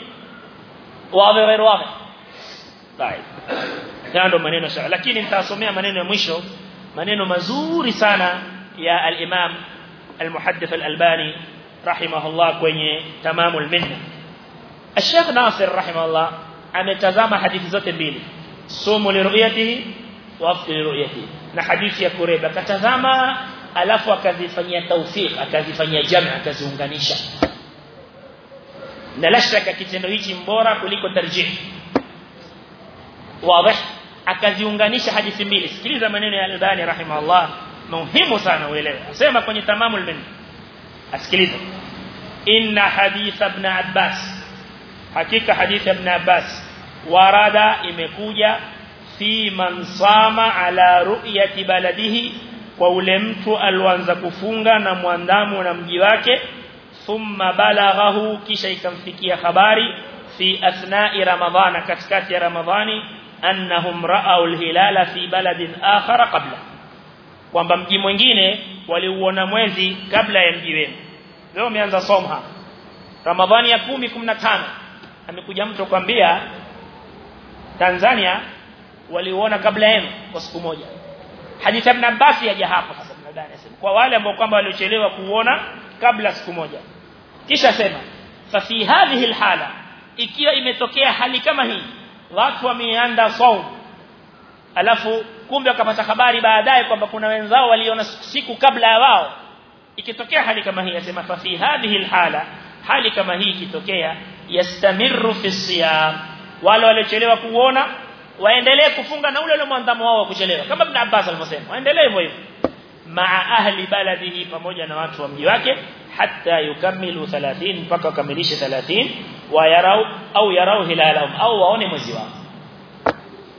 Wawe طيب ndio maneno sawa, lakini nitasomea maneno ya mwisho, maneno mazuri sana ya al-Imam al-Muhaddith al-Albani rahimahullah kwenye Tamamul Minna. Sheikh Nasir rahimahullah ametazama hadithi zote mbili, sumu li ru'yatihi wa aftiru li ru'yatihi, na hadithi ya Kureba akatazama, alafu akazifanyia tawfiq, akazifanyia jamaa, akaziunganisha. Na la shaka kitendo hichi mbora kuliko tarjih. Wazi, akaziunganisha hadithi mbili. Sikiliza maneno ya Albani rahimahullah, muhimu sana uelewe. Asema kwenye Tamamul Minna, asikiliza, inna hadith ibn Abbas, hakika hadithi ibn Abbas, warada imekuja fi man sama ala ru'yati baladihi, kwa ule mtu alioanza kufunga na muandamo na mji wake, thumma balaghahu, kisha ikamfikia habari, fi athna'i ramadhana, katikati ya Ramadhani, annahum ra'aw al-hilala fi baladin akhar qabla, kwamba mji mwingine waliuona mwezi kabla ya mji wenu. Leo umeanza somo Ramadhani ya 10-15, amekuja mtu kwambia Tanzania waliuona kabla yenu kwa siku moja. Hadithi ibn Abbas yaja hapo sasa. Mnadani asema kwa wale ambao kwamba waliochelewa kuona kabla siku moja, kisha sema fa fi hadhihi alhala, ikiwa imetokea hali kama hii, watu wameanza saum, alafu kumbe wakapata habari baadaye kwamba kuna wenzao waliona siku kabla ya wao, ikitokea hali kama hii, asema fa fi hadhihi alhala, hali kama hii ikitokea, yastamirru fi siyam, wale waliochelewa kuona waendelee kufunga na ule ule mwandamo wao wa kuchelewa, kama Ibn Abbas alivyosema, waendelee hivyo hivyo maa ahli baladihi, pamoja na watu wa mji wake, hatta yukamilu 30, mpaka wakamilishe 30, wa yarau au yarau hilalahum, au waone mwezi wao.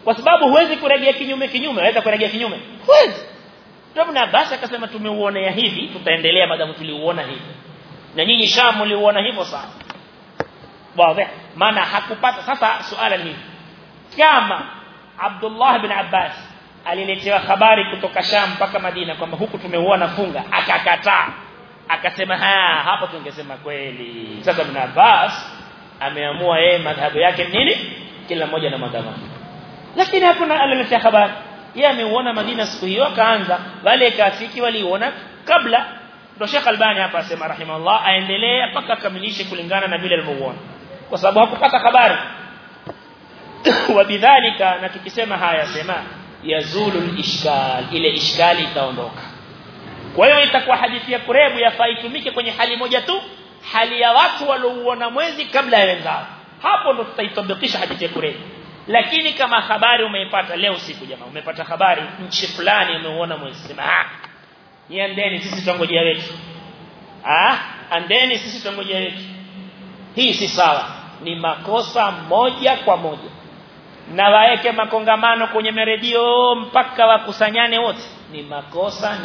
kwa sababu huwezi kurejea kinyume waweza kurejea kinyume huwezi. Ibn Abbas akasema tumeuonea hivi tutaendelea madamu tuliuona hivi na nyinyi Sham mliuona hivyo sana wazi maana hakupata. Sasa swala ni kama Abdullah ibn Abbas aliletewa habari kutoka Sham mpaka Madina kwamba huku tumeuona funga akakataa akasema hapa tungesema kweli. Sasa Ibn Abbas ameamua yeye madhhabu yake nini kila mmoja na madhhabu, lakini hakuna aliletea habari yeye ameuona Madina siku hiyo akaanza wale kafiki waliona kabla. Ndio Sheikh Albani hapa asema rahimahullah aendelee mpaka akamilishe kulingana na vile alivyouona kwa sababu hakupata habari. Wabidhalika na tukisema haya sema yazulul ishkal, ile ishkali itaondoka. Kwa hiyo itakuwa hadithi ya Kuraibu yafaitumike kwenye hali moja tu, hali ya watu waliouona mwezi kabla ya wenzao. Hapo ndo tutaitabikisha hadithi ya Kuraibu. Lakini kama habari umeipata leo usiku jamaa, umepata habari nchi fulani umeuona mwezi, sema niandeni sisi tutangojea wetu. Andeni sisi tutangojea wetu. Hii si sawa, ni makosa moja kwa moja. Na waeke makongamano kwenye redio mpaka wakusanyane wote, ni makosa.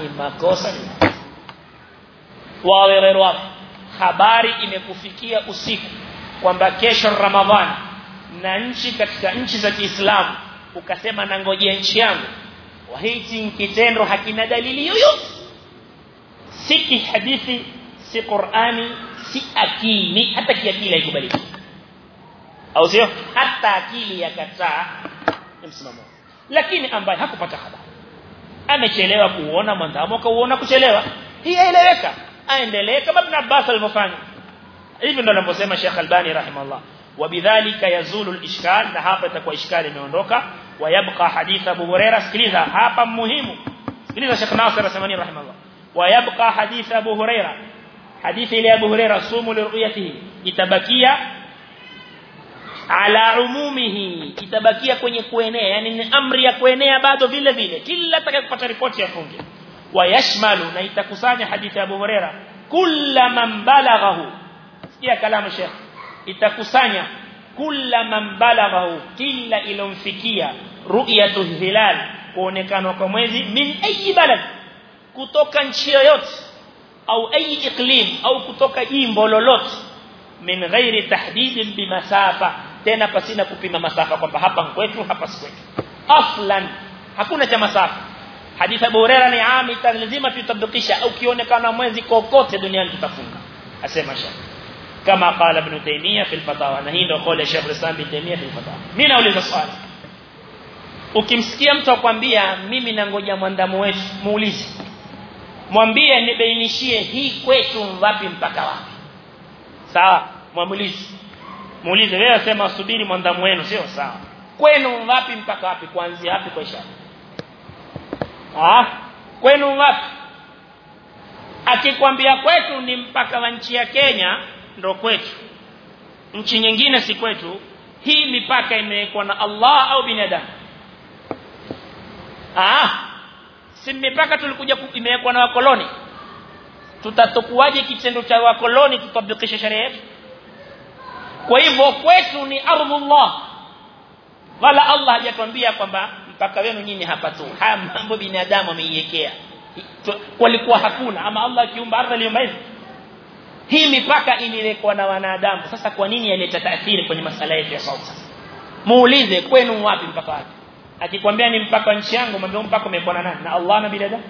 Wawerewa habari imekufikia usiku kwamba kesho Ramadhani na nchi katika nchi za Kiislamu ukasema na ngojea nchi yangu, wa hiki kitendo hakina dalili yoyote, si hadithi, si Qur'ani, si akili, hata kiakili haikubaliki. Au sio? Hata akili yakataa msimamo. Lakini ambaye hakupata habari amechelewa kuona mandamo kauona kuchelewa, hii haeleweka, aendelee kama Ibn Abbas alivyofanya. Hivi ndio anavyosema Sheikh Albani rahimahullah. Wabidhalika yazulu al-ishkal, na hapa itakuwa ishkali imeondoka. Wayabqa hadith Abu Hurairah. Sikiliza hapa muhimu, sikiliza Sheikh Nasir Samani rahimahullah. Wayabqa hadith Abu Hurairah, hadithi ile Abu Hurairah sumu liruyatihi itabakia ala umumihi, itabakia kwenye kuenea, yani ni amri ya kuenea bado vile vile, kila atakayepata ripoti ya funge. Wayashmalu, na itakusanya hadithi ya Abu Hurairah kullaman balaghahu, sikia kalamu Sheikh, itakusanya kullaman balaghahu, kila ilomfikia ru'yatul hilal, kuonekana kwa mwezi, min ayi balad, kutoka nchi yoyote, au ayi iklim, au kutoka jimbo lolote, min ghairi tahdidin bimasafa, tena pasina kupima masafa kwamba hapa kwetu hapa si kwetu. Aslan hakuna cha masafa. Hadithi Abu Hurairah ni ami, lazima tutabikisha, au kionekana mwezi kokote duniani tutafunga, asema Sheikh, kama qala Ibn Taymiyyah fi al-Fatawa. Na hii ndio kauli ya Sheikh Islam Ibn Taymiyyah fi al-Fatawa. Mimi nauliza swali, ukimsikia mtu akwambia mimi nangoja mwandamo wetu, muulize, mwambie nibainishie hii kwetu wapi mpaka wapi. Sawa, muulize wewe, sema subiri mwandamo wenu, sio sawa, kwenu wapi mpaka wapi, kuanzia wapi kwa ishara, kwenu wapi. Akikwambia kwetu ni mpaka wa nchi ya Kenya ndio kwetu, nchi nyingine si kwetu, hii mipaka imewekwa na Allah au binadamu? Si mipaka tulikuja imewekwa na wakoloni, tutatokuaje kitendo cha wakoloni tutabikisha sharia yetu? Kwa hivyo kwetu ni ardhullah, wala Allah hajatuambia kwamba mpaka wenu nyinyi hapa tu. Haya mambo binadamu ameiwekea, walikuwa hakuna, ama Allah kiumba ardhi aliumba hivi. Hii mipaka imewekwa na wanadamu. Sasa kwa nini yaleta taathiri kwenye masala yetu ya sasa? Muulize kwenu wapi mpaka wapi. Akikwambia ni mpaka nchi yangu, mwambie mpaka umekuwa na nani? Na Allah na binadamu?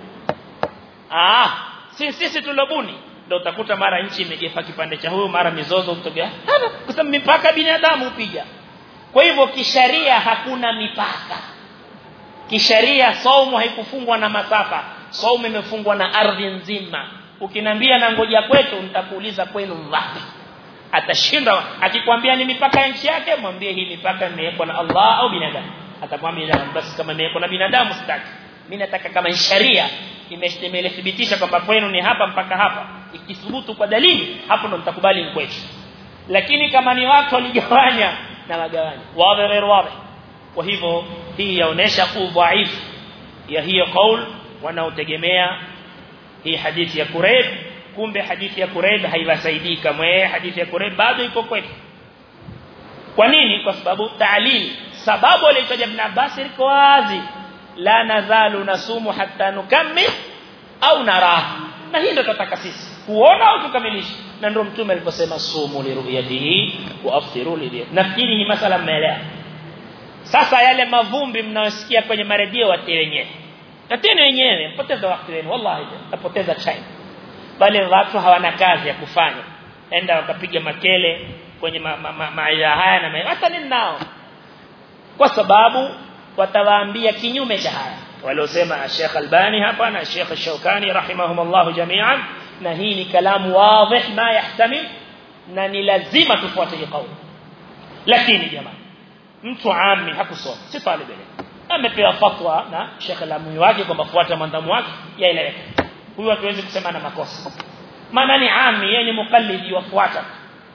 Sisi tulobuni. Ndio utakuta mara nchi imejefa kipande cha huyu, mara mizozo kutokea. Kwa sababu mipaka binadamu upiga. Kwa hivyo kisharia hakuna mipaka. Kisharia saumu haikufungwa na masafa, saumu imefungwa na ardhi nzima. Ukiniambia na ngoja kwetu, nitakuuliza kwenu wapi? Atashinda. Akikwambia ni mipaka ya nchi yake, mwambie hii mipaka imewekwa na Allah au binadamu. Atakwambia basi kama imewekwa na binadamu sitaki, mimi nataka kama sharia imethibitisha kwamba kwenu ni hapa mpaka hapa, ikithubutu kwa dalili, hapo ndo nitakubali kwetu. Lakini kama ni watu waligawanya na wagawanya, wazi. Kwa hivyo hii yaonesha udhaifu ya hiyo kauli wanaotegemea hii hadithi ya Kurayb. Kumbe hadithi ya Kurayb haiwasaidii kama hadithi ya Kurayb bado iko kwetu. Kwa nini? Kwa sababu ta'lil sababu aliyotaja Ibn Abbas iko wazi la nazalu nasumu hatta nukammil au nara na hii ndio tunataka sisi kuona au tukamilisha na ndio mtume aliposema sumu li ru'yatihi wa aftiru li nafikiri hii masala mmeelewa sasa yale mavumbi mnayosikia kwenye maredio wate wenyewe tateni wenyewe poteza wakati wenu wallahi tapoteza time bali watu hawana kazi ya kufanya enda wakapiga makele kwenye maisha haya na hata ninao kwa sababu watawaambia kinyume cha haya waliosema Sheikh Albani hapa na Sheikh Shawkani rahimahumullah jami'an na hii ni kalamu wazi ma yahtamil na ni lazima tufuate hii kauli lakini jamani mtu ammi hakusoma si talib ilmu amepewa fatwa na Sheikh Alamu wake kwamba fuata mandhamu wake yaeleweka huyu hatuwezi kusema na makosa maana ni ammi yeye ni mukallidi wafuata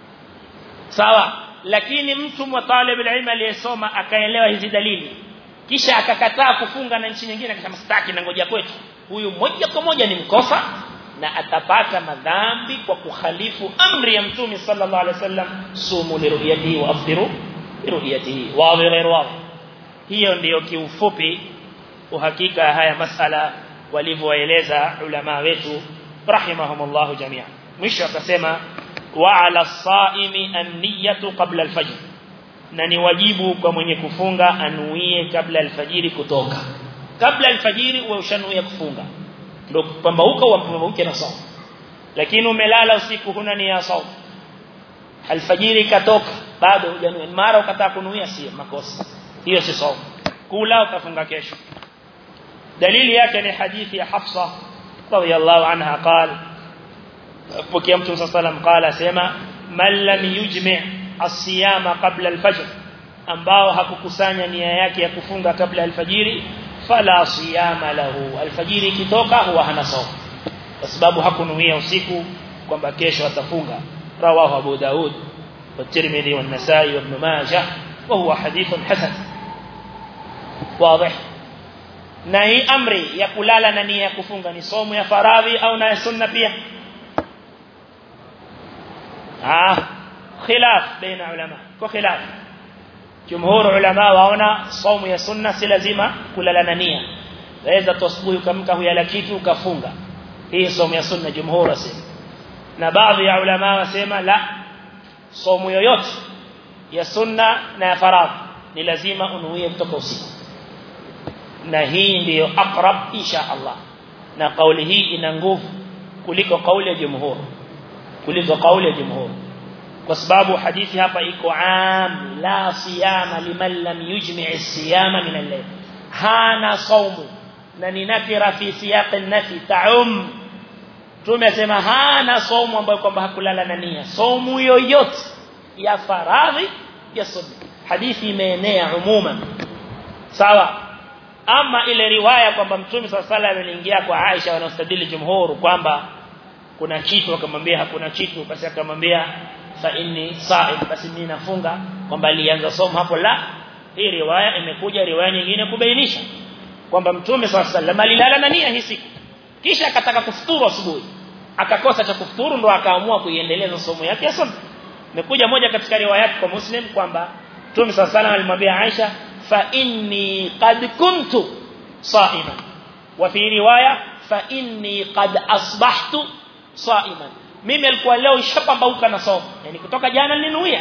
sawa lakini mtu mtalib ilmu aliyesoma akaelewa hizi dalili kisha akakataa kufunga na nchi nyingine akasema sitaki na ngoja kwetu huyu moja kwa moja ni mkosa na atapata madhambi kwa kukhalifu amri ya mtume sallallahu alaihi wasallam sumu li ru'yatihi wa afdiru li ru'yatihi wa ghayru wazi hiyo ndio kiufupi uhakika haya masala walivyoeleza ulama wetu rahimahumullah jami'an mwisho akasema wa 'ala as-sa'imi an-niyyatu qabla al-fajr na ni wajibu kwa mwenye kufunga anuie kabla al-fajiri kutoka kabla al-fajiri uwe ushanuia kufunga ndio kupambauka uampambauke na sawa lakini umelala usiku huna nia ya sawa al-fajiri katoka bado hujanuia mara ukataa kunuia si makosa hiyo si sawa kula ukafunga kesho dalili yake ni hadithi ya Hafsa radhiyallahu anha qala pokea mtume sallam qala sema man lam yujmi' as-siyama qabla al-fajr ambao hakukusanya nia yake ya kufunga kabla al-fajiri fala siyama lahu al-fajiri kitoka huwa hana sawa kwa sababu hakunuia usiku kwamba kesho atafunga rawahu Abu Daud wa Tirmidhi wa Nasa'i wa Ibn Majah wa huwa hadithun hasan wazi na hii amri ya kulala na nia ya kufunga ni somo ya faradhi au na sunna pia khilaf baina ulama kwa khilaf jumhur ulama waona somo ya sunna si lazima kulala na nia waweza asubuhi ukamka huyala kitu ukafunga hii somo ya sunna jumhur asema na baadhi ya ulama wasema la somo yoyote ya sunna na ya faradhi ni lazima unuie kutoka usiku na hii ndiyo aqrab insha Allah na kauli hii ina nguvu kuliko kauli ya jumhur kwa sababu hadithi hapa iko am la siyama liman lam yujmi' as-siyama min al-layl hana saumu na ni nakira fi siyaq an-nafi ta'um tumesema hana saumu ambayo kwamba hakulala na nia saumu yoyote ya faradhi ya sunna hadithi imeenea umuman sawa ama ile riwaya kwamba mtume sallallahu alayhi wasallam aliingia kwa Aisha wanastadili jumhur kwamba kuna kitu akamwambia hakuna kitu basi akamwambia fa inni sa'im basi mimi nafunga kwamba alianza somo hapo la hii riwaya imekuja riwaya nyingine kubainisha kwamba mtume sallallahu alayhi wasallam alilala na nia hii siku kisha akataka kufuturu asubuhi akakosa cha kufuturu ndo akaamua kuiendeleza somo yake ya sunna imekuja moja katika riwaya kwa Muslim kwamba mtume sallallahu alayhi wasallam alimwambia Aisha fa inni qad kuntu sa'iman wa fi riwaya fa inni qad asbahtu sa'iman mimi alikuwa leo ishapambauka na somo yani kutoka jana nilinuia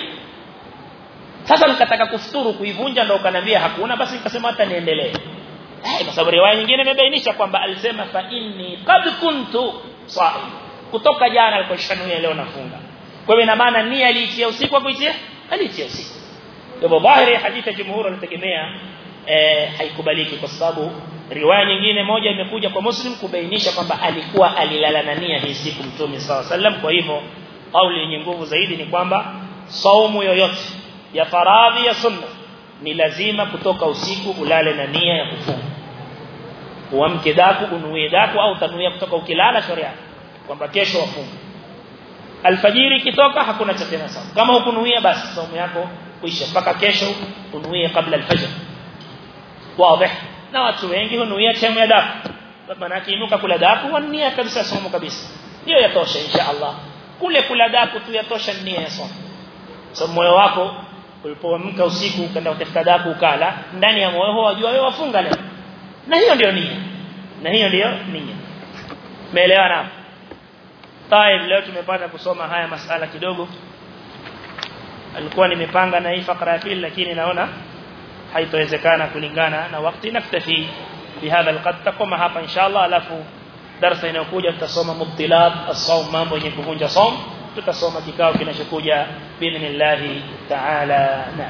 sasa nikataka kufuturu kuivunja ndio ukaniambia hakuna basi nikasema hata niendelee kwa sababu riwaya nyingine imebainisha kwamba alisema fa inni qad kuntu sa'im kutoka jana alikuwa ishanuia leo nafunga kwa hiyo ina maana nia aliitia usiku kuitia aliitia usiku kwa dhahiri hadithi ya jumhur alitegemea haikubaliki kwa sababu riwaya nyingine moja imekuja kwa Muslim kubainisha kwamba alikuwa alilala na nia hii siku mtume sallallahu alaihi wasallam kwa hivyo kauli yenye nguvu zaidi ni kwamba saumu yoyote ya faradhi ya sunna ni lazima kutoka usiku ulale na nia ya kufunga uamke daku unuie daku au tanuia kutoka ukilala sharia kwamba kesho wafunga alfajiri kitoka hakuna cha tena sawa kama hukunuia basi saumu yako kuisha mpaka kesho unuie kabla alfajr wazi na watu wengi hunuia chemu ya daku maana akiinuka kula daku wania kabisa somo kabisa hiyo yatosha insha Allah kule kula daku tu yatosha nia ya somo so moyo wako ulipoamka usiku ukaenda kutafuta daku ukala ndani ya moyo wajua wewe wafunga leo na hiyo ndio nia umeelewana طيب leo tumepata kusoma haya masala kidogo alikuwa nimepanga na hii fakra ya pili lakini naona haitowezekana kulingana na wakati naktafi bihadha alqad takoma hapa inshallah alafu darasa inayokuja tutasoma mubtilat as-sawm mambo yenye kuvunja saum tutasoma kikao kinachokuja biidhnillah ta'ala na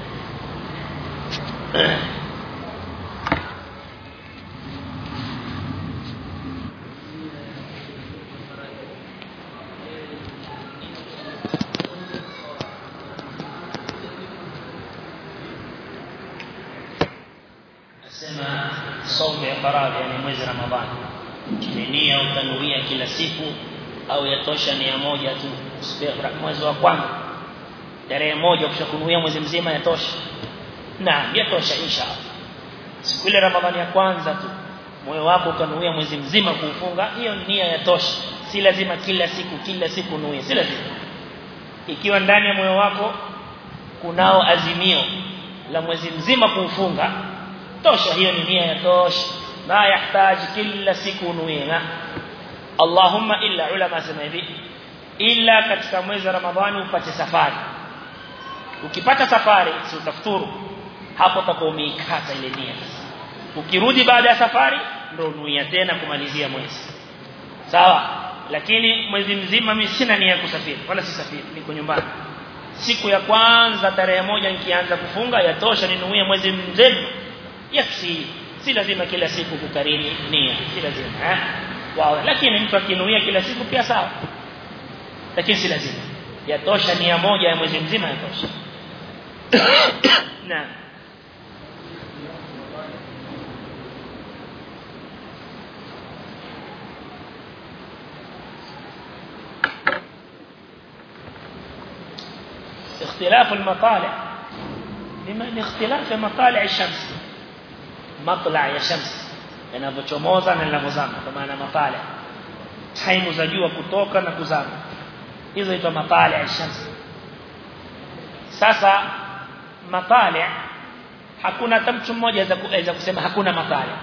sema saum ya faradhi yani mwezi Ramadhani nia utanuia kila siku au yatosha nia moja tu mwezi wa kwanza tarehe moja ukishakunuia mwezi mzima yatosha na yatosha inshallah siku ile Ramadhani ya kwanza tu moyo wako ukanuia mwezi mzima kuufunga hiyo nia yatosha si lazima kila siku nuie si lazima ikiwa ndani ya moyo wako kunao azimio la mwezi mzima kuufunga tosha hiyo ni nia yatosha ما يحتاج كل siku nuia Allahumma illa ulama sema hivi illa katika mwezi wa Ramadhani upate safari ukipata safari si utafuturu hapo utakuwa umeikata ile nia ukirudi baada ya safari ndio nuia tena kumalizia mwezi sawa lakini mwezi mzima mimi sina nia kusafiri wala sisafiri niko nyumbani siku ya kwanza tarehe moja nikianza kufunga yatosha ninuie mwezi mzima yakfi si lazima kila siku kukariri nia si lazima wao lakini mtu akinuia kila siku pia sawa lakini si lazima yatosha nia moja ya mwezi mzima yatosha na اختلاف المطالع بما ان اختلاف مطالع الشمس مطلع ya shams yanapochomoza na linapozama kwa maana matala time za jua kutoka na kuzama hizo huitwa matala ya shams sasa matala hakuna hata mtu mmoja aweza kusema hakuna matala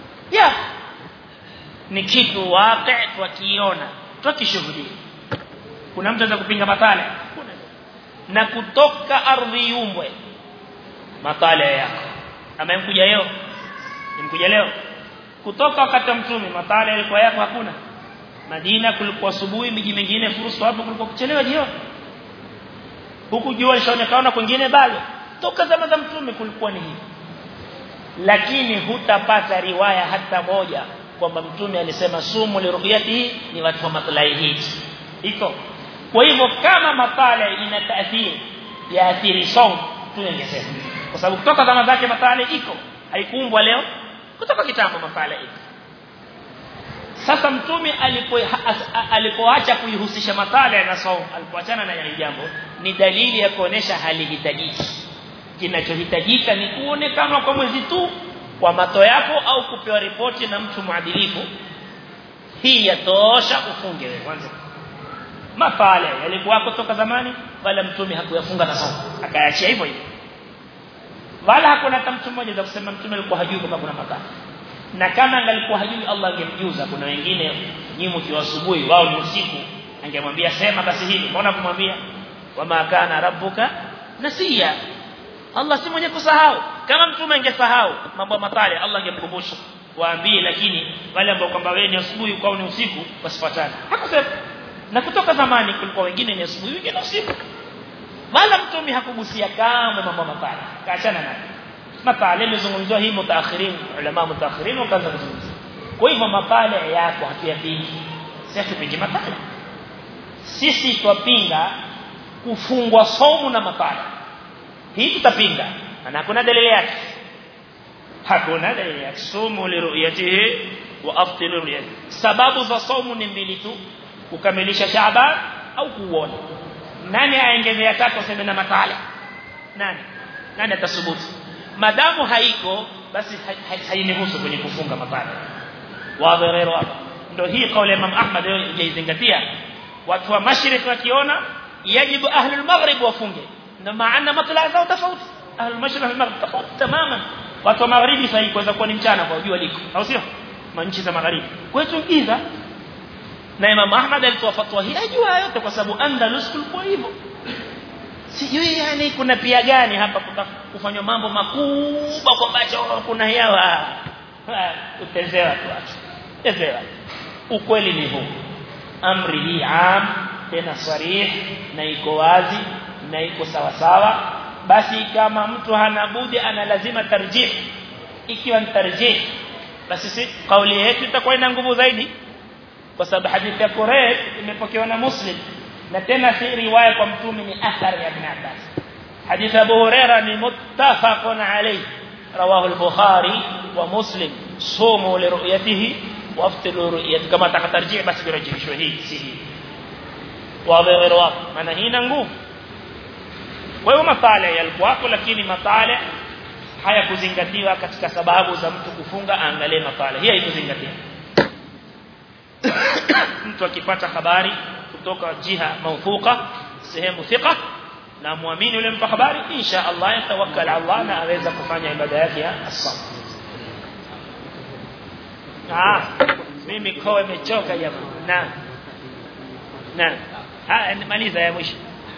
ni kitu waqi tukiona tukishuhudia kuna mtu anaweza kupinga matala kuna na kutoka ardhi yumbwe matala yako amemkuja leo nimkuja leo kutoka wakati wa mtume matala ilikuwa yako hakuna Madina kulikuwa asubuhi miji mingine fursa hapo kulikuwa kuchelewa jioni huku jua lishaonekana kwingine bado toka zama za mtume kulikuwa ni hivi lakini hutapata riwaya hata moja kwamba mtume alisema sumu liruyatihi ni watu wa matlai hii iko kwa hivyo kama matala ina taathiri ya athiri saum tungesema kwa sababu kutoka zama zake matala iko haikuumbwa leo kutoka kitambo matala iko sasa mtume alipoacha kuihusisha matala na saum alipoachana na hili jambo ni dalili ya kuonesha hali hitajiki kinachohitajika ni kuonekana kwa mwezi tu kwa mato yako au kupewa ripoti na mtu muadilifu hii yatosha ufunge wewe kwanza matala yalikuwa kutoka zamani wala mtume hakuyafunga na saum akaachia hivyo hivyo wala hakuna hata mtu mmoja za kusema mtume alikuwa hajui kama kuna matala na kama angalikuwa hajui Allah angemjuza kuna wengine nyinyi mkiwa asubuhi wao ni usiku angemwambia sema basi hivi mbona kumwambia wama kana rabbuka nasiya Allah si mwenye kusahau kama mtume angesahau mambo matala Allah angemkumbusha waambie lakini wale ambao kwamba wewe ni asubuhi kwao ni usiku wasifuatane hakusema na kutoka zamani kulikuwa wengine ni asubuhi wengine usiku wala mtume hakugusia kama mambo matala kaachana naye matala imezungumzwa hii mutaakhirin ulama mutaakhirin wakaanza kuzungumza kwa hivyo matala yako hatuyapingi sisi tupingi matala sisi twapinga kufungwa saumu na matala hii tutapinga na hakuna dalili yake hakuna dalili yake sumu liruyatihi wa aftiru liruyatihi sababu za saumu ni mbili tu kukamilisha Shaaban au kuona nani aongezea tatu useme na matala nani atasubutu madamu haiko basi hainihusu kwenye kufunga matala wadhirero hapo ndio hii kauli ya Imam Ahmad yaizingatia watu wa mashariki wakiona yajibu ahlul maghrib wafunge na maana matla zao tofauti al-mashriq wal-maghrib tofauti tamaman watu wa magharibi sasa kuweza kuwa ni mchana kwa jua liko au sio manchi za magharibi kwetu giza na Imam Ahmad alitoa fatwa hii ajua yote kwa sababu Andalus kulikuwa hivyo sijui yani kuna pia gani hapa kufanywa mambo makubwa kwa bacha kuna hewa utezewa tu acha tezewa ukweli ni huu amri hii am tena sarih na iko wazi na iko sawa sawa basi kama mtu hana budi ana lazima tarjih ikiwa ni tarjih basi si kauli yetu itakuwa ina nguvu zaidi kwa sababu hadithi ya Quraysh imepokewa na Muslim na tena si riwaya kwa mtume ni athar ya Ibn Abbas hadithi Abu Huraira ni muttafaqun alayhi rawahu al-Bukhari wa Muslim sumu li ru'yatihi wa aftilu ru'yat kama takatarjih basi birajihishwa hii si hii wa ghairi maana hina nguvu kwa hiyo matala yalikuwako lakini matala hayakuzingatiwa katika sababu za mtu kufunga angalie matala hii haikuzingatiwa mtu akipata habari kutoka jiha mawthuqa sehemu thika na muamini yule mpa habari insha Allah yatawakkal Allah na aweza kufanya ibada yake ya as-sawm mimi kwa nimechoka jamaa na nimaliza ya mwisho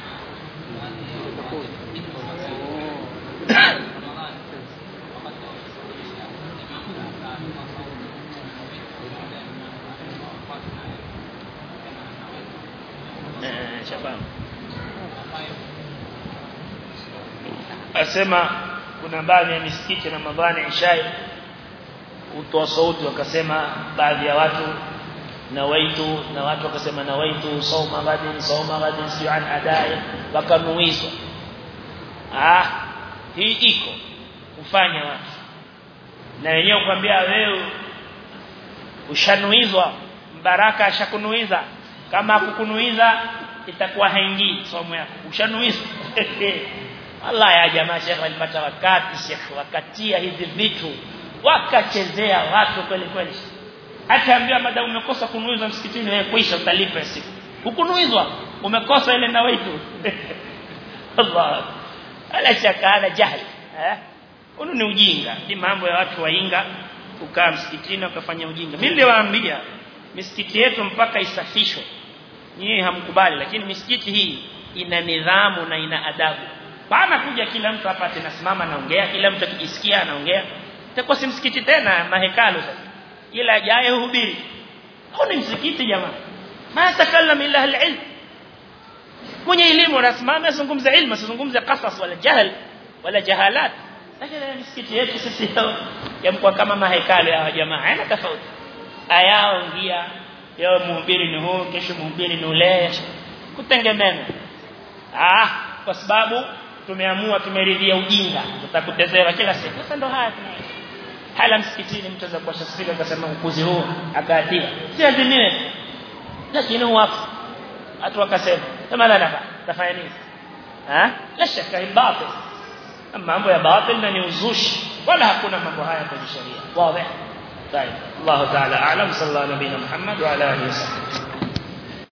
Shabab asema kuna baadhi ya misikiti na Ramadhani Isha utoa sauti wakasema baadhi ya watu na watu wakasema nawaitu sauma gadin si'an adai wakanuizwa hii iko kufanya watu na wenyewe kuambia wewe ushanuizwa baraka ashakunuiza kama kukunuiza itakuwa haingii somo yako ushanuizwa Allah ya jamaa Sheikh alipata wakatia hizi vitu wakachezea watu kweli kweli ataambia madamu umekosa kunuizwa msikitini wewe kuisha utalipa siku hukunuizwa umekosa ile na wetu Allah ala shaka ala jahl huno ni ujinga ni mambo ya watu wainga kukaa msikitini wakafanya ujinga mimi niliwaambia misikiti yetu mpaka isafishwe nyinyi hamkubali lakini misikiti hii ina nidhamu na ina adabu bana kuja kila mtu hapa anasimama naongea kila mtu akijisikia anaongea itakuwa si msikiti tena mahekalu sasa ila ajaye hubiri au ni msikiti jamaa ma takallam illa al-ilm mwenye elimu anasimama azungumza ilmu asizungumze qasas wala jahl wala jahalat lakini misikiti yetu sisi yamkuwa kama mahekalu ya jamaa haina tofauti ayao ngia yao mhubiri ni huo kesho mhubiri ni ule kutengemena kwa sababu tumeamua tumeridhia ujinga tutakutezea kila siku sasa ndo haya hala msikitini mtu anaweza kuwasha spika akasema ukuzi huu akaatia si azimie lakini wafu watu wakasema kama la tafanya nini la shaka ni batil mambo ya batil na ni uzushi wala hakuna mambo haya kwenye sheria wazi طيب الله تعالى اعلم صلى الله على نبينا محمد وعلى اله وصحبه